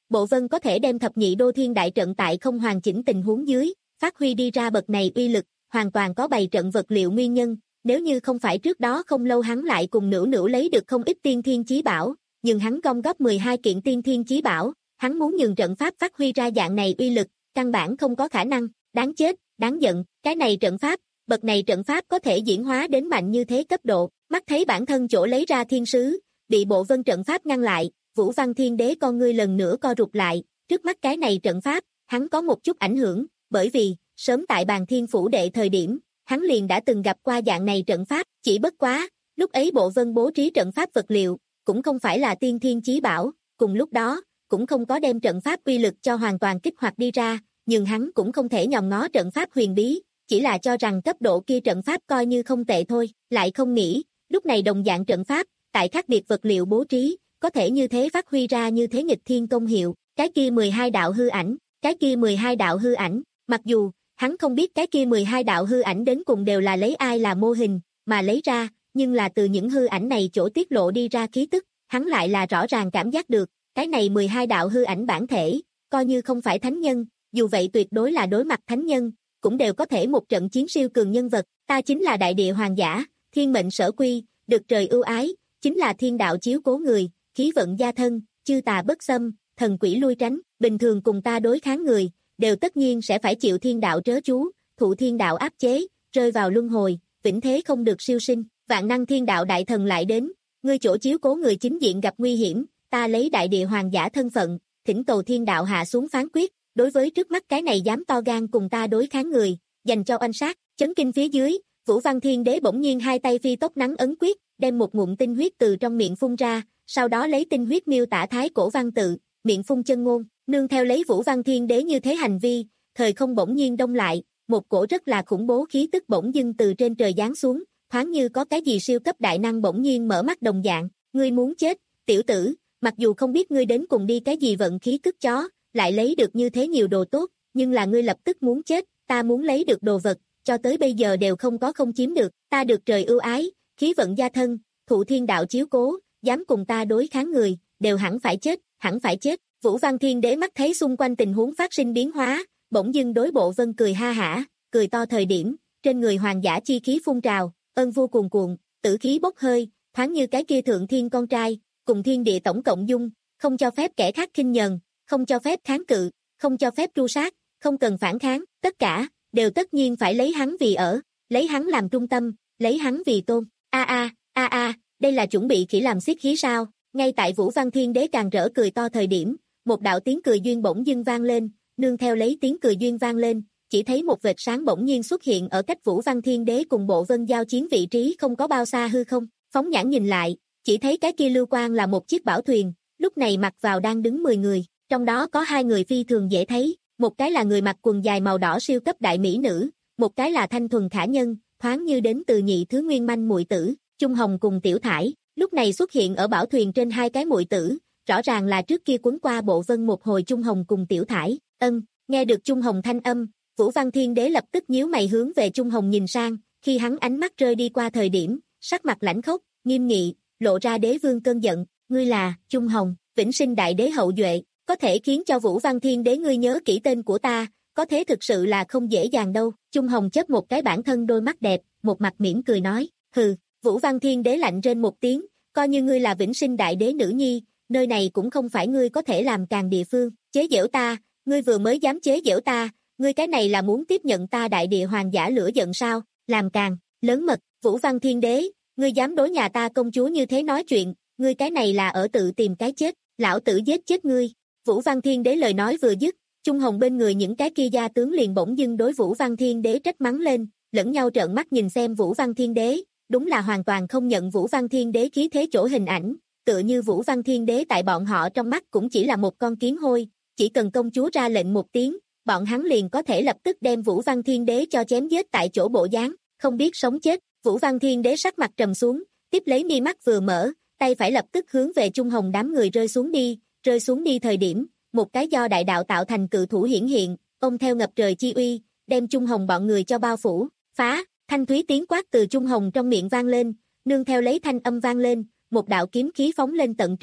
Bộ Vân có thể đem thập nhị đô thiên đại trận tại không hoàn chỉnh tình huống dưới, phát huy đi ra bậc này uy lực, hoàn toàn có bày trận vật liệu nguyên nhân, nếu như không phải trước đó không lâu hắn lại cùng Nữu Nữu lấy được không ít tiên thiên chí bảo, nhưng hắn gom góp mười hai kiện tiên thiên chí bảo, hắn muốn nhường trận pháp phát huy ra dạng này uy lực, căn bản không có khả năng, đáng chết, đáng giận, cái này trận pháp, bậc này trận pháp có thể diễn hóa đến mạnh như thế cấp độ, mắt thấy bản thân chỗ lấy ra thiên sứ, bị Bộ Vân trận pháp ngăn lại, Vũ Văn Thiên Đế con ngươi lần nữa co rụt lại, trước mắt cái này trận pháp, hắn có một chút ảnh hưởng, bởi vì, sớm tại Bàn Thiên Phủ Đệ thời điểm, hắn liền đã từng gặp qua dạng này trận pháp, chỉ bất quá, lúc ấy Bộ Vân bố trí trận pháp vật liệu, cũng không phải là tiên thiên chí bảo, cùng lúc đó, cũng không có đem trận pháp uy lực cho hoàn toàn kích hoạt đi ra, nhưng hắn cũng không thể nhòm ngó trận pháp huyền bí, chỉ là cho rằng cấp độ kia trận pháp coi như không tệ thôi, lại không nghĩ, lúc này đồng dạng trận pháp, tại khác biệt vật liệu bố trí, có thể như thế phát huy ra như thế nghịch thiên công hiệu, cái kia mười hai đạo hư ảnh, cái kia mười hai đạo hư ảnh, mặc dù, hắn không biết cái kia mười hai đạo hư ảnh đến cùng đều là lấy ai là mô hình, mà lấy ra, nhưng là từ những hư ảnh này chỗ tiết lộ đi ra khí tức, hắn lại là rõ ràng cảm giác được, cái này mười hai đạo hư ảnh bản thể, coi như không phải thánh nhân, dù vậy tuyệt đối là đối mặt thánh nhân, cũng đều có thể một trận chiến siêu cường nhân vật, ta chính là đại địa hoàng giả, thiên mệnh sở quy, được trời ưu ái, chính là thiên đạo chiếu cố người, khí vận gia thân, chư tà bất xâm, thần quỷ lui tránh, bình thường cùng ta đối kháng người, đều tất nhiên sẽ phải chịu thiên đạo trớ chú, thụ thiên đạo áp chế, rơi vào luân hồi, vĩnh thế không được siêu sinh, vạn năng thiên đạo đại thần lại đến, ngươi chỗ chiếu cố người chính diện gặp nguy hiểm, ta lấy đại địa hoàng giả thân phận, thỉnh cầu thiên đạo hạ xuống phán quyết, đối với trước mắt cái này dám to gan cùng ta đối kháng người, dành cho oanh sát, chấn kinh phía dưới, Vũ Văn Thiên Đế bỗng nhiên hai tay phi tốc nắng ấn quyết, đem một ngụm tinh huyết từ trong miệng phun ra, sau đó lấy tinh huyết miêu tả thái cổ văn tự, miệng phun chân ngôn, nương theo lấy Vũ Văn Thiên Đế như thế hành vi, thời không bỗng nhiên đông lại, một cổ rất là khủng bố khí tức bỗng dưng từ trên trời giáng xuống, thoáng như có cái gì siêu cấp đại năng bỗng nhiên mở mắt đồng dạng, ngươi muốn chết, tiểu tử, mặc dù không biết ngươi đến cùng đi cái gì vận khí tức chó, lại lấy được như thế nhiều đồ tốt, nhưng là ngươi lập tức muốn chết, ta muốn lấy được đồ vật, cho tới bây giờ đều không có không chiếm được, ta được trời ưu ái, khí vận gia thân, thụ thiên đạo chiếu cố, dám cùng ta đối kháng người, đều hẳn phải chết, hẳn phải chết. Vũ Văn Thiên Đế mắt thấy xung quanh tình huống phát sinh biến hóa, bỗng dưng đối Bộ Vân cười ha hả, cười to thời điểm, trên người hoàng giả chi khí phun trào, ân vô cuồn cuộn, tử khí bốc hơi, thoáng như cái kia thượng thiên con trai, cùng thiên địa tổng cộng dung, không cho phép kẻ khác khinh nhờn, không cho phép kháng cự, không cho phép tru sát, không cần phản kháng, tất cả, đều tất nhiên phải lấy hắn vì ở, lấy hắn làm trung tâm, lấy hắn vì tôn. A a, a a, đây là chuẩn bị khỉ làm xiết khí sao? Ngay tại Vũ Văn Thiên Đế càng rỡ cười to thời điểm, một đạo tiếng cười duyên bỗng dưng vang lên, nương theo lấy tiếng cười duyên vang lên, chỉ thấy một vệt sáng bỗng nhiên xuất hiện ở cách Vũ Văn Thiên Đế cùng Bộ Vân giao chiến vị trí không có bao xa hư không, phóng nhãn nhìn lại, chỉ thấy cái kia lưu quang là một chiếc bảo thuyền, lúc này mặc vào đang đứng mười người, trong đó có hai người phi thường dễ thấy, một cái là người mặc quần dài màu đỏ siêu cấp đại mỹ nữ, một cái là thanh thuần khả nhân, thoáng như đến từ nhị thứ nguyên manh muội tử, Trung Hồng cùng Tiểu Thải, lúc này xuất hiện ở bảo thuyền trên hai cái muội tử, rõ ràng là trước kia quấn qua Bộ Vân một hồi Trung Hồng cùng Tiểu Thải, ân, nghe được Trung Hồng thanh âm, Vũ Văn Thiên Đế lập tức nhíu mày hướng về Trung Hồng nhìn sang, khi hắn ánh mắt rơi đi qua thời điểm, sắc mặt lãnh khốc, nghiêm nghị, lộ ra đế vương cơn giận, ngươi là, Trung Hồng, vĩnh sinh đại đế hậu duệ, có thể khiến cho Vũ Văn Thiên Đế ngươi nhớ kỹ tên của ta, có thế thực sự là không dễ dàng đâu, Trung Hồng chớp một cái bản thân đôi mắt đẹp, một mặt mỉm cười nói, hừ, Vũ Văn Thiên Đế lạnh rên một tiếng, coi như ngươi là vĩnh sinh đại đế nữ nhi, nơi này cũng không phải ngươi có thể làm càng địa phương, chế giễu ta, ngươi vừa mới dám chế giễu ta, ngươi cái này là muốn tiếp nhận ta đại địa hoàng giả lửa giận sao, làm càng, lớn mật, Vũ Văn Thiên Đế, ngươi dám đối nhà ta công chúa như thế nói chuyện, ngươi cái này là ở tự tìm cái chết, lão tử giết chết ngươi, Vũ Văn Thiên Đế lời nói vừa dứt, Trung Hồng bên người những cái kia gia tướng liền bỗng dưng đối Vũ Văn Thiên Đế trách mắng lên, lẫn nhau trợn mắt nhìn xem Vũ Văn Thiên Đế, đúng là hoàn toàn không nhận Vũ Văn Thiên Đế khí thế chỗ hình ảnh, tựa như Vũ Văn Thiên Đế tại bọn họ trong mắt cũng chỉ là một con kiến hôi, chỉ cần công chúa ra lệnh một tiếng, bọn hắn liền có thể lập tức đem Vũ Văn Thiên Đế cho chém giết tại chỗ bộ dáng, không biết sống chết, Vũ Văn Thiên Đế sắc mặt trầm xuống, tiếp lấy mi mắt vừa mở, tay phải lập tức hướng về Trung Hồng đám người rơi xuống đi, rơi xuống đi thời điểm, một cái do đại đạo tạo thành cự thủ hiển hiện, ông theo ngập trời chi uy, đem Trung Hồng bọn người cho bao phủ, phá, thanh thúy tiếng quát từ Trung Hồng trong miệng vang lên, nương theo lấy thanh âm vang lên, một đạo kiếm khí phóng lên tận trời,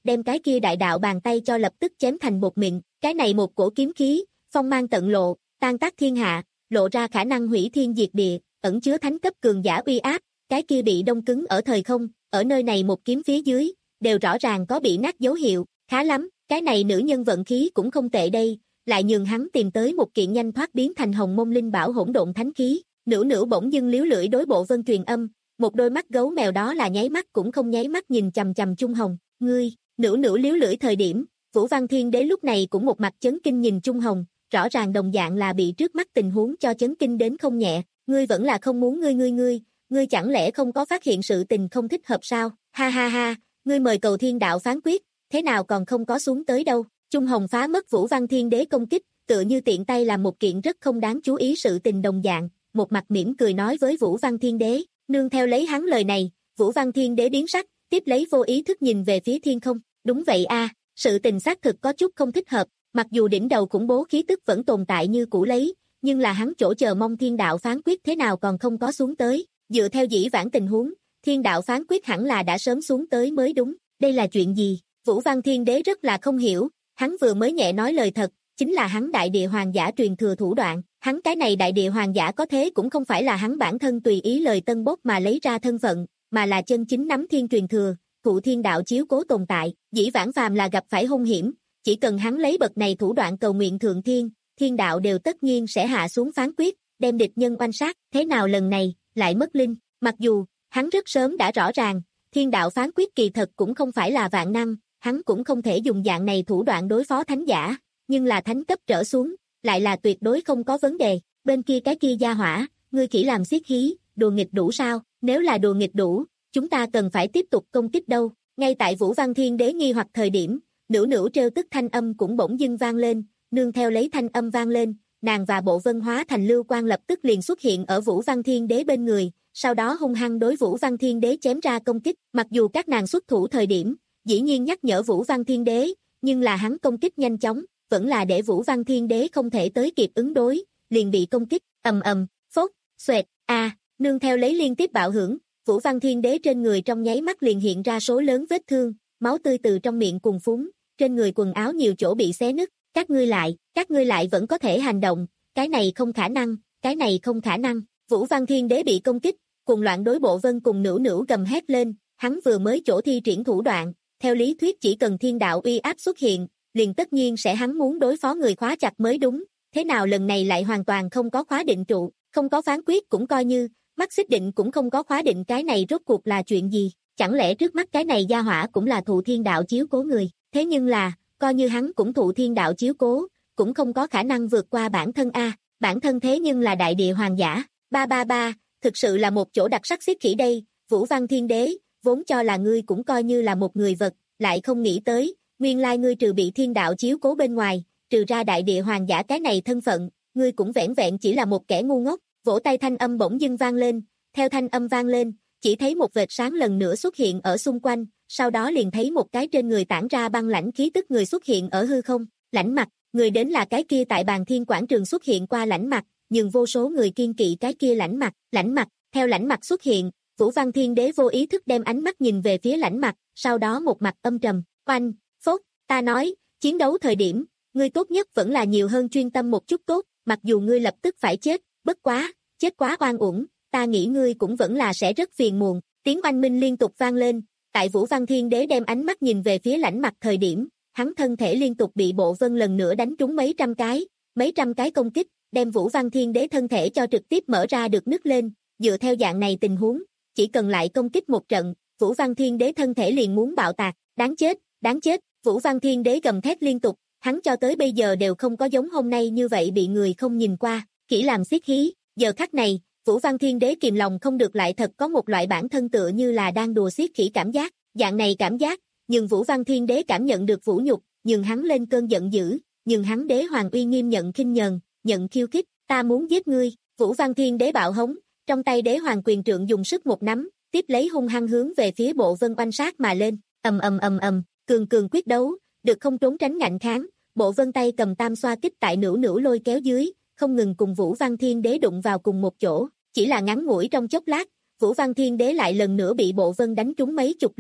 đem cái kia đại đạo bàn tay cho lập tức chém thành bột mịn, cái này một cổ kiếm khí, phong mang tận lộ, tan tác thiên hạ, lộ ra khả năng hủy thiên diệt địa, ẩn chứa thánh cấp cường giả uy áp, cái kia bị đông cứng ở thời không, ở nơi này một kiếm phía dưới, đều rõ ràng có bị nát dấu hiệu, khá lắm, cái này nữ nhân vận khí cũng không tệ đây, lại nhường hắn tìm tới một kiện nhanh thoát biến thành hồng mông linh bảo hỗn độn thánh khí, nữu nữu bỗng dưng liếu lưỡi đối Bộ Vân truyền âm, một đôi mắt gấu mèo đó là nháy mắt cũng không nháy mắt nhìn chằm chằm Trung Hồng, ngươi, nữu nữu liếu lưỡi thời điểm, Vũ Văn Thiên Đế lúc này cũng một mặt chấn kinh nhìn Trung Hồng, rõ ràng đồng dạng là bị trước mắt tình huống cho chấn kinh đến không nhẹ, ngươi vẫn là không muốn ngươi ngươi ngươi, ngươi chẳng lẽ không có phát hiện sự tình không thích hợp sao, ha ha ha, ngươi mời cầu thiên đạo phán quyết, thế nào còn không có xuống tới đâu, Trung Hồng phá mất Vũ Văn Thiên Đế công kích, tựa như tiện tay làm một kiện rất không đáng chú ý sự tình đồng dạng, một mặt mỉm cười nói với Vũ Văn Thiên Đế, nương theo lấy hắn lời này, Vũ Văn Thiên Đế biến sắc, tiếp lấy vô ý thức nhìn về phía thiên không, đúng vậy a, sự tình xác thực có chút không thích hợp, mặc dù đỉnh đầu khủng bố khí tức vẫn tồn tại như cũ lấy, nhưng là hắn chỗ chờ mong thiên đạo phán quyết thế nào còn không có xuống tới, dựa theo dĩ vãng tình huống, thiên đạo phán quyết hẳn là đã sớm xuống tới mới đúng, đây là chuyện gì, Vũ Văn Thiên Đế rất là không hiểu, hắn vừa mới nhẹ nói lời thật, chính là hắn đại địa hoàng giả truyền thừa thủ đoạn, hắn cái này đại địa hoàng giả có thế cũng không phải là hắn bản thân tùy ý lời tân bốc mà lấy ra thân phận, mà là chân chính nắm thiên truyền thừa, thụ thiên đạo chiếu cố tồn tại, dĩ vãng phàm là gặp phải hung hiểm, chỉ cần hắn lấy bậc này thủ đoạn cầu nguyện thượng thiên, thiên đạo đều tất nhiên sẽ hạ xuống phán quyết, đem địch nhân oanh sát, thế nào lần này, lại mất linh, mặc dù, hắn rất sớm đã rõ ràng, thiên đạo phán quyết kỳ thật cũng không phải là vạn năng, hắn cũng không thể dùng dạng này thủ đoạn đối phó thánh giả, nhưng là thánh cấp trở xuống, lại là tuyệt đối không có vấn đề, bên kia cái kia gia hỏa, ngươi chỉ làm xiết khí, đùa nghịch đủ sao, nếu là đùa nghịch đủ, chúng ta cần phải tiếp tục công kích đâu, ngay tại Vũ Văn Thiên Đế nghi hoặc thời điểm, nữu nữu trêu tức thanh âm cũng bỗng dưng vang lên, nương theo lấy thanh âm vang lên, nàng và Bộ Vân hóa thành lưu quang lập tức liền xuất hiện ở Vũ Văn Thiên Đế bên người, sau đó hung hăng đối Vũ Văn Thiên Đế chém ra công kích, mặc dù các nàng xuất thủ thời điểm, dĩ nhiên nhắc nhở Vũ Văn Thiên Đế, nhưng là hắn công kích nhanh chóng, vẫn là để Vũ Văn Thiên Đế không thể tới kịp ứng đối, liền bị công kích, ầm ầm, phốt, xoẹt, a, nương theo lấy liên tiếp bạo hưởng, Vũ Văn Thiên Đế trên người trong nháy mắt liền hiện ra số lớn vết thương, máu tươi từ trong miệng cùng phúng, trên người quần áo nhiều chỗ bị xé nứt, các ngươi lại, các ngươi lại vẫn có thể hành động, cái này không khả năng, cái này không khả năng, Vũ Văn Thiên Đế bị công kích, cùng loạn đối Bộ Vân cùng nữu nữu gầm hét lên, hắn vừa mới chỗ thi triển thủ đoạn, theo lý thuyết chỉ cần thiên đạo uy áp xuất hiện, liền tất nhiên sẽ hắn muốn đối phó người khóa chặt mới đúng, thế nào lần này lại hoàn toàn không có khóa định trụ, không có phán quyết cũng coi như, mắt xích định cũng không có khóa định, cái này rốt cuộc là chuyện gì, chẳng lẽ trước mắt cái này gia hỏa cũng là thụ thiên đạo chiếu cố người, thế nhưng là, coi như hắn cũng thụ thiên đạo chiếu cố, cũng không có khả năng vượt qua bản thân a, bản thân thế nhưng là đại địa hoàng giả, ba ba ba, thực sự là một chỗ đặc sắc xiết khỉ đây, Vũ Văn Thiên Đế, vốn cho là ngươi cũng coi như là một người vật, lại không nghĩ tới, nguyên lai ngươi trừ bị thiên đạo chiếu cố bên ngoài, trừ ra đại địa hoàng giả cái này thân phận, ngươi cũng vẻn vẹn chỉ là một kẻ ngu ngốc, vỗ tay thanh âm bỗng dưng vang lên, theo thanh âm vang lên, chỉ thấy một vệt sáng lần nữa xuất hiện ở xung quanh, sau đó liền thấy một cái trên người tản ra băng lãnh khí tức người xuất hiện ở hư không, lãnh mặt, người đến là cái kia tại bàn thiên quảng trường xuất hiện qua lãnh mặt, nhưng vô số người kiên kỵ cái kia lãnh mặt, lãnh mặt, theo lãnh mặt xuất hiện, Vũ Văn Thiên Đế vô ý thức đem ánh mắt nhìn về phía lãnh mặt, sau đó một mặt âm trầm, oanh, phốt, ta nói, chiến đấu thời điểm, ngươi tốt nhất vẫn là nhiều hơn chuyên tâm một chút tốt, mặc dù ngươi lập tức phải chết, bất quá, chết quá oan uổng, ta nghĩ ngươi cũng vẫn là sẽ rất phiền muộn, tiếng oanh minh liên tục vang lên, tại Vũ Văn Thiên Đế đem ánh mắt nhìn về phía lãnh mặt thời điểm, hắn thân thể liên tục bị Bộ Vân lần nữa đánh trúng mấy trăm cái, mấy trăm cái công kích, đem Vũ Văn Thiên Đế thân thể cho trực tiếp mở ra được nứt lên, dựa theo dạng này tình huống, chỉ cần lại công kích một trận, Vũ Văn Thiên Đế thân thể liền muốn bạo tạc, đáng chết, đáng chết, Vũ Văn Thiên Đế gầm thét liên tục, hắn cho tới bây giờ đều không có giống hôm nay như vậy bị người không nhìn qua, kỹ làm xiết khí, giờ khắc này, Vũ Văn Thiên Đế kìm lòng không được lại thật có một loại bản thân tựa như là đang đùa xiết khỉ cảm giác, dạng này cảm giác, nhưng Vũ Văn Thiên Đế cảm nhận được vũ nhục, nhưng hắn lên cơn giận dữ, nhưng hắn đế hoàng uy nghiêm nhận khinh nhờn, nhận khiêu khích, ta muốn giết ngươi, Vũ Văn Thiên Đế bạo hống, trong tay đế hoàng quyền trượng dùng sức một nắm, tiếp lấy hung hăng hướng về phía Bộ Vân oanh sát mà lên, ầm ầm ầm ầm, cường cường quyết đấu, được không trốn tránh ngạnh kháng, Bộ Vân tay cầm tam xoa kích tại nữu nữu lôi kéo dưới, không ngừng cùng Vũ Văn Thiên Đế đụng vào cùng một chỗ, chỉ là ngắn ngủi trong chốc lát, Vũ Văn Thiên Đế lại lần nữa bị Bộ Vân đánh trúng mấy chục lần,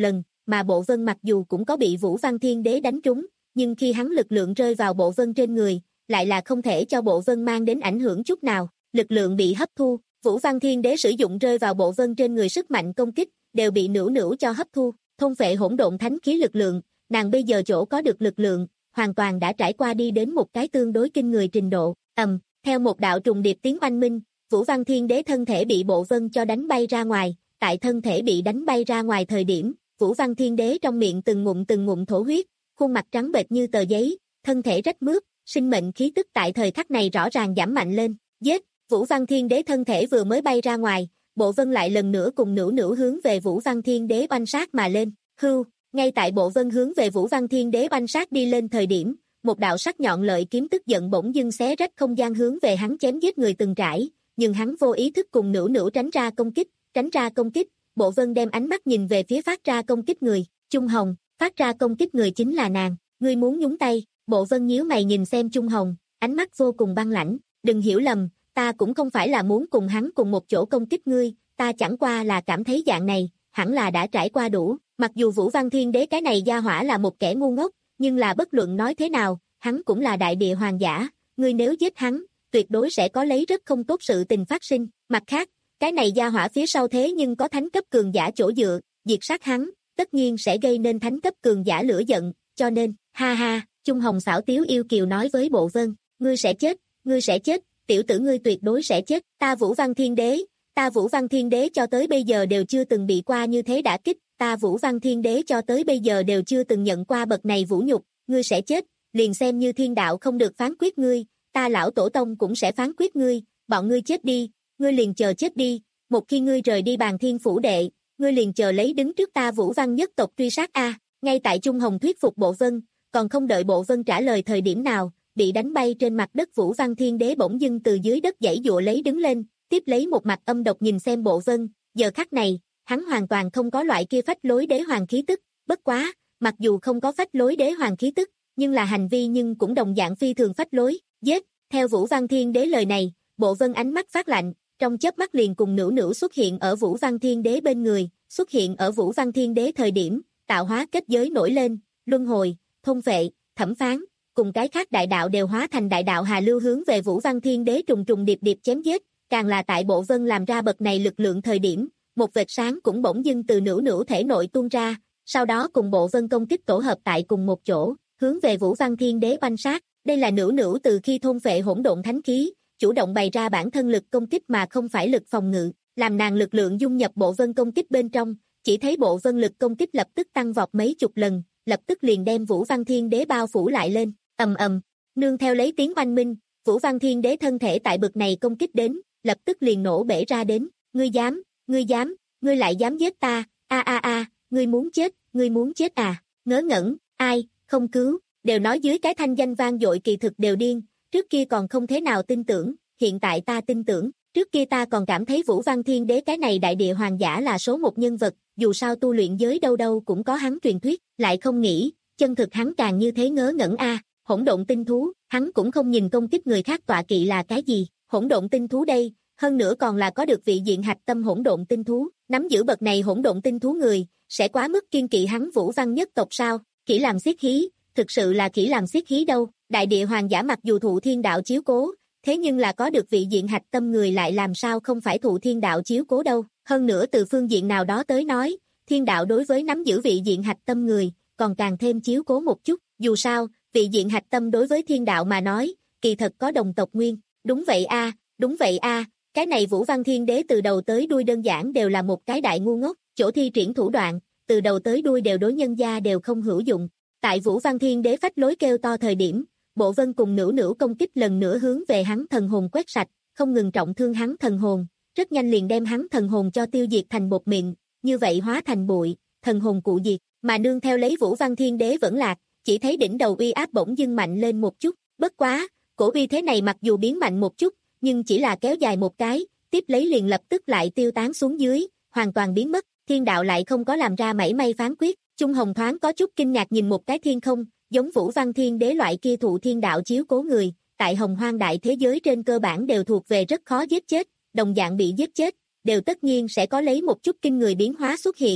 mà Bộ Vân mặc dù cũng có bị Vũ Văn Thiên Đế đánh trúng, nhưng khi hắn lực lượng rơi vào Bộ Vân trên người, lại là không thể cho Bộ Vân mang đến ảnh hưởng chút nào, lực lượng bị hấp thu, Vũ Văn Thiên Đế sử dụng rơi vào Bộ Vân trên người sức mạnh công kích, đều bị Nữu Nữu cho hấp thu, thôn phệ hỗn độn thánh khí lực lượng, nàng bây giờ chỗ có được lực lượng, hoàn toàn đã trải qua đi đến một cái tương đối kinh người trình độ, ầm, theo một đạo trùng điệp tiếng oanh minh, Vũ Văn Thiên Đế thân thể bị Bộ Vân cho đánh bay ra ngoài, tại thân thể bị đánh bay ra ngoài thời điểm, Vũ Văn Thiên Đế trong miệng từng ngụm từng ngụm thổ huyết, khuôn mặt trắng bệch như tờ giấy, thân thể rách mướp, sinh mệnh khí tức tại thời khắc này rõ ràng giảm mạnh lên, giết, Vũ Văn Thiên Đế thân thể vừa mới bay ra ngoài, Bộ Vân lại lần nữa cùng Nữu Nữu hướng về Vũ Văn Thiên Đế oanh sát mà lên, hưu, ngay tại Bộ Vân hướng về Vũ Văn Thiên Đế oanh sát đi lên thời điểm, một đạo sắc nhọn lợi kiếm tức giận bỗng dưng xé rách không gian hướng về hắn chém giết người từng trải, nhưng hắn vô ý thức cùng Nữu Nữu tránh ra công kích, tránh ra công kích, Bộ Vân đem ánh mắt nhìn về phía phát ra công kích người, Trung Hồng, phát ra công kích người chính là nàng, ngươi muốn nhúng tay, Bộ Vân nhíu mày nhìn xem Trung Hồng, ánh mắt vô cùng băng lãnh, đừng hiểu lầm, ta cũng không phải là muốn cùng hắn cùng một chỗ công kích ngươi, ta chẳng qua là cảm thấy dạng này, hẳn là đã trải qua đủ, mặc dù Vũ Văn Thiên Đế cái này gia hỏa là một kẻ ngu ngốc, nhưng là bất luận nói thế nào, hắn cũng là đại địa hoàng giả, ngươi nếu giết hắn, tuyệt đối sẽ có lấy rất không tốt sự tình phát sinh, mặt khác, cái này gia hỏa phía sau thế nhưng có thánh cấp cường giả chỗ dựa, diệt sát hắn, tất nhiên sẽ gây nên thánh cấp cường giả lửa giận, cho nên, ha ha, Trung Hồng xảo tiếu yêu kiều nói với Bộ Vân, ngươi sẽ chết, ngươi sẽ chết, tiểu tử ngươi tuyệt đối sẽ chết, ta Vũ Văn Thiên Đế, ta Vũ Văn Thiên Đế cho tới bây giờ đều chưa từng bị qua như thế đả kích, ta Vũ Văn Thiên Đế cho tới bây giờ đều chưa từng nhận qua bậc này vũ nhục, ngươi sẽ chết, liền xem như thiên đạo không được phán quyết ngươi, ta lão tổ tông cũng sẽ phán quyết ngươi, bọn ngươi chết đi, ngươi liền chờ chết đi, một khi ngươi rời đi Bàn Thiên phủ đệ, ngươi liền chờ lấy đứng trước ta Vũ Văn nhất tộc truy sát a. Ngay tại Trung Hồng thuyết phục Bộ Vân, còn không đợi Bộ Vân trả lời thời điểm nào, bị đánh bay trên mặt đất Vũ Văn Thiên Đế bỗng dưng từ dưới đất giãy giụa lấy đứng lên, tiếp lấy một mặt âm độc nhìn xem Bộ Vân, giờ khắc này, hắn hoàn toàn không có loại kia phách lối đế hoàng khí tức, bất quá, mặc dù không có phách lối đế hoàng khí tức, nhưng là hành vi nhưng cũng đồng dạng phi thường phách lối, giết, theo Vũ Văn Thiên Đế lời này, Bộ Vân ánh mắt phát lạnh, trong chớp mắt liền cùng Nữu Nữu xuất hiện ở Vũ Văn Thiên Đế bên người, xuất hiện ở Vũ Văn Thiên Đế thời điểm, tạo hóa kết giới nổi lên, luân hồi, thôn vệ, thẩm phán, cùng cái khác đại đạo đều hóa thành đại đạo hà lưu hướng về Vũ Văn Thiên Đế trùng trùng điệp điệp chém giết, càng là tại Bộ Vân làm ra bậc này lực lượng thời điểm, một vệt sáng cũng bỗng dưng từ Nữu Nữu thể nội tuôn ra, sau đó cùng Bộ Vân công kích tổ hợp tại cùng một chỗ, hướng về Vũ Văn Thiên Đế oanh sát. Đây là Nữu Nữu từ khi thôn phệ hỗn độn thánh khí, chủ động bày ra bản thân lực công kích mà không phải lực phòng ngự, làm nàng lực lượng dung nhập Bộ Vân công kích bên trong, chỉ thấy Bộ Vân lực công kích lập tức tăng vọt mấy chục lần, lập tức liền đem Vũ Văn Thiên Đế bao phủ lại lên, ầm ầm, nương theo lấy tiếng oanh minh, Vũ Văn Thiên Đế thân thể tại bực này công kích đến, lập tức liền nổ bể ra đến, ngươi dám, ngươi dám, ngươi lại dám giết ta, a a a, ngươi muốn chết, ngươi muốn chết à, ngớ ngẩn, ai, không cứu, đều nói dưới cái thanh danh vang dội kỳ thực đều điên, trước kia còn không thế nào tin tưởng, hiện tại ta tin tưởng, trước kia ta còn cảm thấy Vũ Văn Thiên Đế cái này đại địa hoàng giả là số một nhân vật, dù sao tu luyện giới đâu đâu cũng có hắn truyền thuyết, lại không nghĩ, chân thực hắn càng như thế ngớ ngẩn a, hỗn độn tinh thú, hắn cũng không nhìn công kích người khác tọa kỵ là cái gì, hỗn độn tinh thú đây, hơn nữa còn là có được vị diện hạch tâm hỗn độn tinh thú, nắm giữ bậc này hỗn độn tinh thú người, sẽ quá mức kiên kỵ hắn Vũ Văn nhất tộc sao, chỉ làm xiết hí, thực sự là chỉ làm xiết hí đâu, đại địa hoàng giả mặc dù thụ thiên đạo chiếu cố, thế nhưng là có được vị diện hạch tâm người lại làm sao không phải thụ thiên đạo chiếu cố đâu, hơn nữa từ phương diện nào đó tới nói, thiên đạo đối với nắm giữ vị diện hạch tâm người, còn càng thêm chiếu cố một chút, dù sao, vị diện hạch tâm đối với thiên đạo mà nói, kỳ thật có đồng tộc nguyên, đúng vậy a, đúng vậy a, cái này Vũ Văn Thiên Đế từ đầu tới đuôi đơn giản đều là một cái đại ngu ngốc, chỗ thi triển thủ đoạn, từ đầu tới đuôi đều đối nhân gia đều không hữu dụng. Tại Vũ Văn Thiên Đế phách lối kêu to thời điểm, Bộ Vân cùng Nữu Nữu công kích lần nữa hướng về hắn thần hồn quét sạch, không ngừng trọng thương hắn thần hồn, rất nhanh liền đem hắn thần hồn cho tiêu diệt thành bột mịn, như vậy hóa thành bụi, thần hồn cụ diệt, mà nương theo lấy Vũ Văn Thiên Đế vẫn lạc, chỉ thấy đỉnh đầu uy áp bỗng dưng mạnh lên một chút, bất quá, cổ uy thế này mặc dù biến mạnh một chút, nhưng chỉ là kéo dài một cái, tiếp lấy liền lập tức lại tiêu tán xuống dưới, hoàn toàn biến mất, thiên đạo lại không có làm ra mảy may phán quyết, Trung Hồng thoáng có chút kinh ngạc nhìn một cái thiên không, giống Vũ Văn Thiên Đế loại kia thụ thiên đạo chiếu cố người, tại hồng hoang đại thế giới trên cơ bản đều thuộc về rất khó giết chết, đồng dạng bị giết chết, đều tất nhiên sẽ có lấy một chút kinh người biến hóa xuất hiện,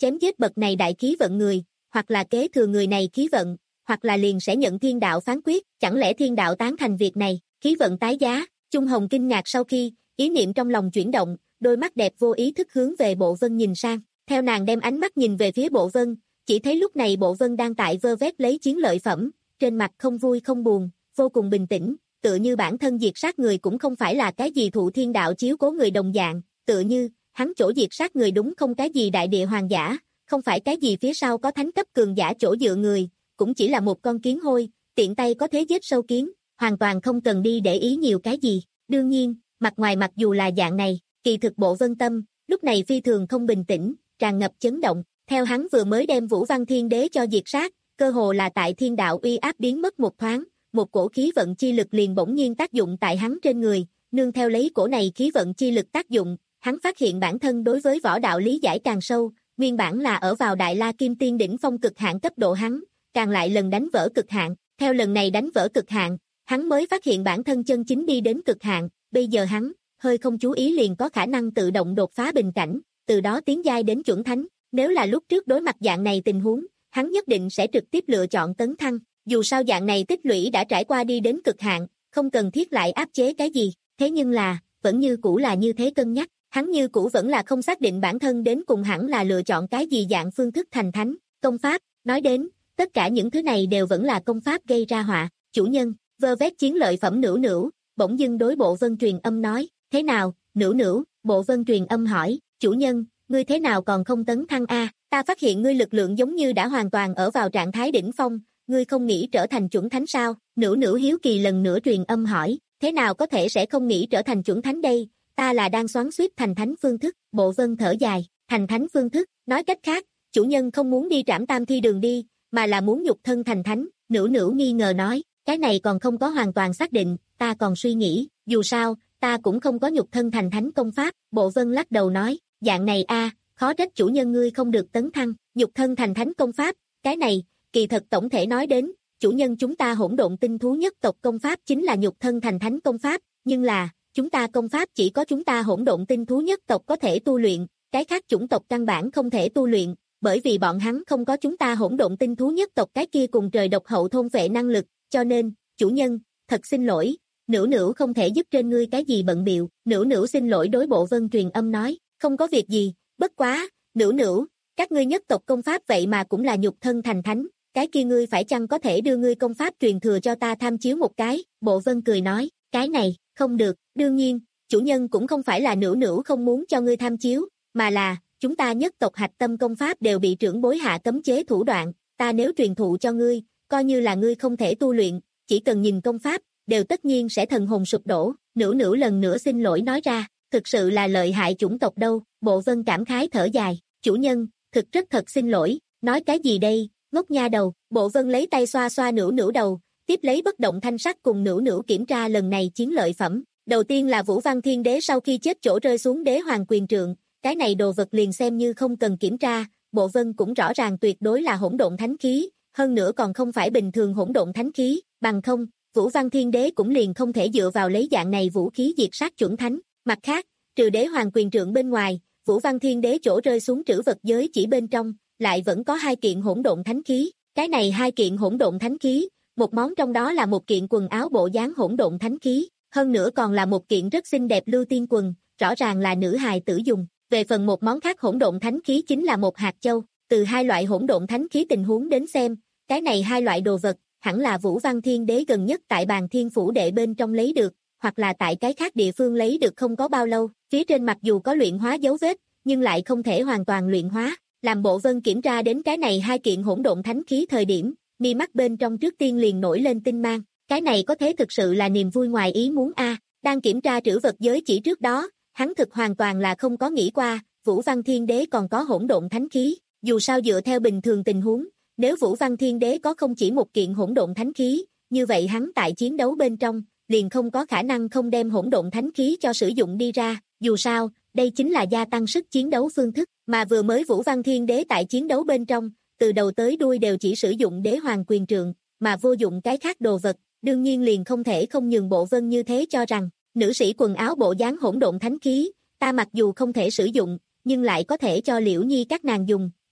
chém giết bậc này đại khí vận người, hoặc là kế thừa người này khí vận, hoặc là liền sẽ nhận thiên đạo phán quyết, chẳng lẽ thiên đạo tán thành việc này, khí vận tái giá. Chung Hồng kinh ngạc sau khi, ý niệm trong lòng chuyển động, đôi mắt đẹp vô ý thức hướng về Bộ Vân nhìn sang, theo nàng đem ánh mắt nhìn về phía Bộ Vân, chỉ thấy lúc này Bộ Vân đang tại vơ vét lấy chiến lợi phẩm, trên mặt không vui không buồn, vô cùng bình tĩnh, tựa như bản thân diệt sát người cũng không phải là cái gì thụ thiên đạo chiếu cố người đồng dạng, tựa như, hắn chỗ diệt sát người đúng không cái gì đại địa hoàng giả, không phải cái gì phía sau có thánh cấp cường giả chỗ dựa người, cũng chỉ là một con kiến hôi, tiện tay có thế giết sâu kiến, hoàn toàn không cần đi để ý nhiều cái gì. Đương nhiên, mặt ngoài mặc dù là dạng này, kỳ thực Bộ Vân tâm, lúc này phi thường không bình tĩnh, tràn ngập chấn động, theo hắn vừa mới đem Vũ Văn Thiên Đế cho diệt sát, cơ hồ là tại thiên đạo uy áp biến mất một thoáng, một cổ khí vận chi lực liền bỗng nhiên tác dụng tại hắn trên người, nương theo lấy cổ này khí vận chi lực tác dụng, hắn phát hiện bản thân đối với võ đạo lý giải càng sâu, nguyên bản là ở vào Đại La Kim Tiên đỉnh phong cực hạn cấp độ hắn, càng lại lần đánh vỡ cực hạn, theo lần này đánh vỡ cực hạn, hắn mới phát hiện bản thân chân chính đi đến cực hạn, bây giờ hắn, hơi không chú ý liền có khả năng tự động đột phá bình cảnh, từ đó tiến giai đến chuẩn thánh, nếu là lúc trước đối mặt dạng này tình huống, hắn nhất định sẽ trực tiếp lựa chọn tấn thăng, dù sao dạng này tích lũy đã trải qua đi đến cực hạn, không cần thiết lại áp chế cái gì, thế nhưng là, vẫn như cũ là như thế cân nhắc, hắn như cũ vẫn là không xác định bản thân đến cùng hẳn là lựa chọn cái gì dạng phương thức thành thánh, công pháp, nói đến, tất cả những thứ này đều vẫn là công pháp gây ra họa, chủ nhân, vơ vét chiến lợi phẩm Nữu Nữu, bỗng dưng đối Bộ Vân truyền âm nói, thế nào, Nữu Nữu, Bộ Vân truyền âm hỏi, chủ nhân, ngươi thế nào còn không tấn thăng a? Ta phát hiện ngươi lực lượng giống như đã hoàn toàn ở vào trạng thái đỉnh phong, ngươi không nghĩ trở thành chuẩn thánh sao? Nữu Nữu hiếu kỳ lần nữa truyền âm hỏi, thế nào có thể sẽ không nghĩ trở thành chuẩn thánh đây? Ta là đang xoắn xuýt thành thánh phương thức. Bộ Vân thở dài, thành thánh phương thức, nói cách khác, chủ nhân không muốn đi trảm tam thi đường đi, mà là muốn nhục thân thành thánh. Nữu Nữu nghi ngờ nói, cái này còn không có hoàn toàn xác định, ta còn suy nghĩ, dù sao, ta cũng không có nhục thân thành thánh công pháp. Bộ Vân lắc đầu nói, dạng này a, khó trách chủ nhân ngươi không được tấn thăng, nhục thân thành thánh công pháp, cái này, kỳ thật tổng thể nói đến, chủ nhân chúng ta hỗn độn tinh thú nhất tộc công pháp chính là nhục thân thành thánh công pháp, nhưng là, chúng ta công pháp chỉ có chúng ta hỗn độn tinh thú nhất tộc có thể tu luyện, cái khác chủng tộc căn bản không thể tu luyện, bởi vì bọn hắn không có chúng ta hỗn độn tinh thú nhất tộc cái kia cùng trời độc hậu thôn vệ năng lực, cho nên, chủ nhân, thật xin lỗi, Nữu Nữu không thể giúp trên ngươi cái gì bận biệu. Nữu Nữu xin lỗi đối Bộ Vân truyền âm nói, không có việc gì, bất quá, Nữu Nữu, các ngươi nhất tộc công pháp vậy mà cũng là nhục thân thành thánh, cái kia ngươi phải chăng có thể đưa ngươi công pháp truyền thừa cho ta tham chiếu một cái? Bộ Vân cười nói, cái này, không được, đương nhiên, chủ nhân cũng không phải là Nữu Nữu không muốn cho ngươi tham chiếu, mà là, chúng ta nhất tộc hạch tâm công pháp đều bị trưởng bối hạ cấm chế thủ đoạn, ta nếu truyền thụ cho ngươi, coi như là ngươi không thể tu luyện, chỉ cần nhìn công pháp, đều tất nhiên sẽ thần hồn sụp đổ. Nữu Nữu lần nữa xin lỗi nói ra, thực sự là lợi hại chủng tộc đâu. Bộ Vân cảm khái thở dài, chủ nhân, thực rất thật xin lỗi, nói cái gì đây, ngốc nha đầu. Bộ Vân lấy tay xoa xoa Nữu Nữu đầu, tiếp lấy bất động thanh sắc cùng Nữu Nữu kiểm tra lần này chiến lợi phẩm. Đầu tiên là Vũ Văn Thiên Đế sau khi chết chỗ rơi xuống đế hoàng quyền trượng, cái này đồ vật liền xem như không cần kiểm tra, Bộ Vân cũng rõ ràng tuyệt đối là hỗn độn thánh khí, hơn nữa còn không phải bình thường hỗn độn thánh khí, bằng không, Vũ Văn Thiên Đế cũng liền không thể dựa vào lấy dạng này vũ khí diệt sát chuẩn thánh. Mặt khác, trừ đế hoàng quyền trượng bên ngoài, Vũ Văn Thiên Đế chỗ rơi xuống trữ vật giới chỉ bên trong, lại vẫn có hai kiện hỗn độn thánh khí. Cái này hai kiện hỗn độn thánh khí, một món trong đó là một kiện quần áo bộ dáng hỗn độn thánh khí, hơn nữa còn là một kiện rất xinh đẹp lưu tiên quần, rõ ràng là nữ hài tử dùng. Về phần một món khác hỗn độn thánh khí chính là một hạt châu. Từ hai loại hỗn độn thánh khí tình huống đến xem, cái này hai loại đồ vật hẳn là Vũ Văn Thiên Đế gần nhất tại Bàn Thiên Phủ Đệ bên trong lấy được, hoặc là tại cái khác địa phương lấy được không có bao lâu. Phía trên mặc dù có luyện hóa dấu vết, nhưng lại không thể hoàn toàn luyện hóa. Làm Bộ Vân kiểm tra đến cái này hai kiện hỗn độn thánh khí thời điểm, mi mắt bên trong trước tiên liền nổi lên tinh mang. Cái này có thế thực sự là niềm vui ngoài ý muốn a. À, đang kiểm tra trữ vật giới chỉ trước đó, hắn thực hoàn toàn là không có nghĩ qua, Vũ Văn Thiên Đế còn có hỗn độn thánh khí. Dù sao dựa theo bình thường tình huống, nếu Vũ Văn Thiên Đế có không chỉ một kiện hỗn độn thánh khí, như vậy hắn tại chiến đấu bên trong, liền không có khả năng không đem hỗn độn thánh khí cho sử dụng đi ra. Dù sao, đây chính là gia tăng sức chiến đấu phương thức, mà vừa mới Vũ Văn Thiên Đế tại chiến đấu bên trong, từ đầu tới đuôi đều chỉ sử dụng đế hoàng quyền trượng, mà vô dụng cái khác đồ vật, đương nhiên liền không thể không nhường Bộ Vân như thế cho rằng, nữ sĩ quần áo bộ dáng hỗn độn thánh khí, ta mặc dù không thể sử dụng, nhưng lại có thể cho Liễu Nhi các nàng dùng,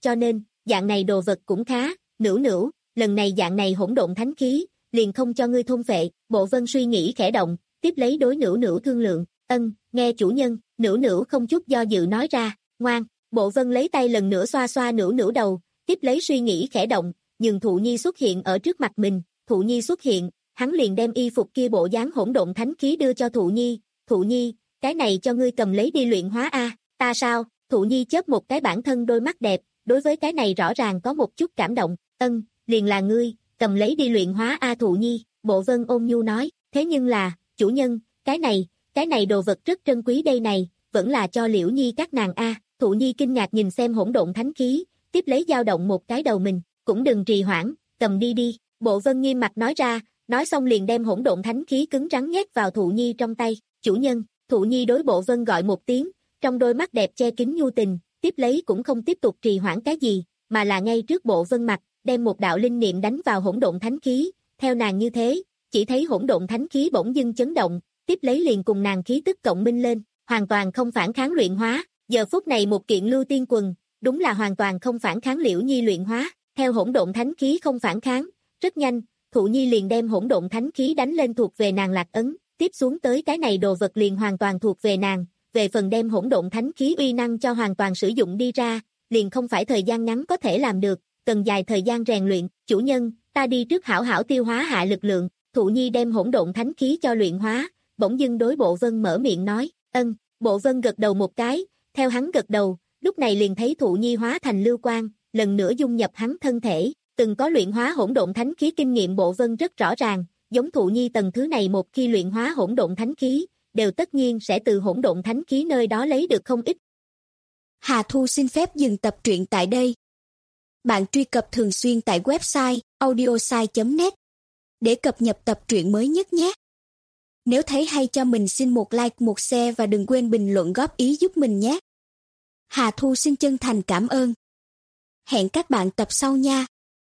cho nên, dạng này đồ vật cũng khá, Nữu Nữu, lần này dạng này hỗn độn thánh khí, liền không cho ngươi thôn phệ, Bộ Vân suy nghĩ khẽ động, tiếp lấy đối Nữu Nữu thương lượng, ân, nghe chủ nhân, Nữu Nữu không chút do dự nói ra, ngoan, Bộ Vân lấy tay lần nữa xoa xoa Nữu Nữu đầu, tiếp lấy suy nghĩ khẽ động, nhưng Thụ Nhi xuất hiện ở trước mặt mình, Thụ Nhi xuất hiện, hắn liền đem y phục kia bộ dáng hỗn độn thánh khí đưa cho Thụ Nhi, Thụ Nhi, cái này cho ngươi cầm lấy đi luyện hóa a, ta sao, Thụ Nhi chớp một cái bản thân đôi mắt đẹp, đối với cái này rõ ràng có một chút cảm động, ân, liền là ngươi, cầm lấy đi luyện hóa a Thụ Nhi, Bộ Vân ôn nhu nói, thế nhưng là, chủ nhân, cái này, cái này đồ vật rất trân quý đây này, vẫn là cho Liễu Nhi các nàng a, Thụ Nhi kinh ngạc nhìn xem hỗn độn thánh khí, tiếp lấy dao động một cái đầu mình, cũng đừng trì hoãn, cầm đi đi, Bộ Vân nghiêm mặt nói ra, nói xong liền đem hỗn độn thánh khí cứng rắn nhét vào Thụ Nhi trong tay, chủ nhân, Thụ Nhi đối Bộ Vân gọi một tiếng, trong đôi mắt đẹp che kín nhu tình, tiếp lấy cũng không tiếp tục trì hoãn cái gì, mà là ngay trước Bộ Vân mặt, đem một đạo linh niệm đánh vào hỗn độn thánh khí, theo nàng như thế, chỉ thấy hỗn độn thánh khí bỗng dưng chấn động, tiếp lấy liền cùng nàng khí tức cộng minh lên, hoàn toàn không phản kháng luyện hóa, giờ phút này một kiện lưu tiên quần, đúng là hoàn toàn không phản kháng Liễu Nhi luyện hóa, theo hỗn độn thánh khí không phản kháng, rất nhanh, Thụ Nhi liền đem hỗn độn thánh khí đánh lên thuộc về nàng lạc ấn, tiếp xuống tới cái này đồ vật liền hoàn toàn thuộc về nàng, về phần đem hỗn độn thánh khí uy năng cho hoàn toàn sử dụng đi ra, liền không phải thời gian ngắn có thể làm được, cần dài thời gian rèn luyện, chủ nhân, ta đi trước hảo hảo tiêu hóa hạ lực lượng, Thụ Nhi đem hỗn độn thánh khí cho luyện hóa, bỗng dưng đối Bộ Vân mở miệng nói, ân, Bộ Vân gật đầu một cái, theo hắn gật đầu, lúc này liền thấy Thụ Nhi hóa thành lưu quang, lần nữa dung nhập hắn thân thể, từng có luyện hóa hỗn độn thánh khí kinh nghiệm Bộ Vân rất rõ ràng, giống Thụ Nhi tầng thứ này một khi luyện hóa hỗn độn thánh khí, đều tất nhiên sẽ từ hỗn độn thánh khí nơi đó lấy được không ít. Hà Thu xin phép dừng tập truyện tại đây. Bạn truy cập thường xuyên tại website audiosai chấm net để cập nhật tập truyện mới nhất nhé. Nếu thấy hay cho mình xin một like, một share và đừng quên bình luận góp ý giúp mình nhé. Hà Thu xin chân thành cảm ơn. Hẹn các bạn tập sau nha.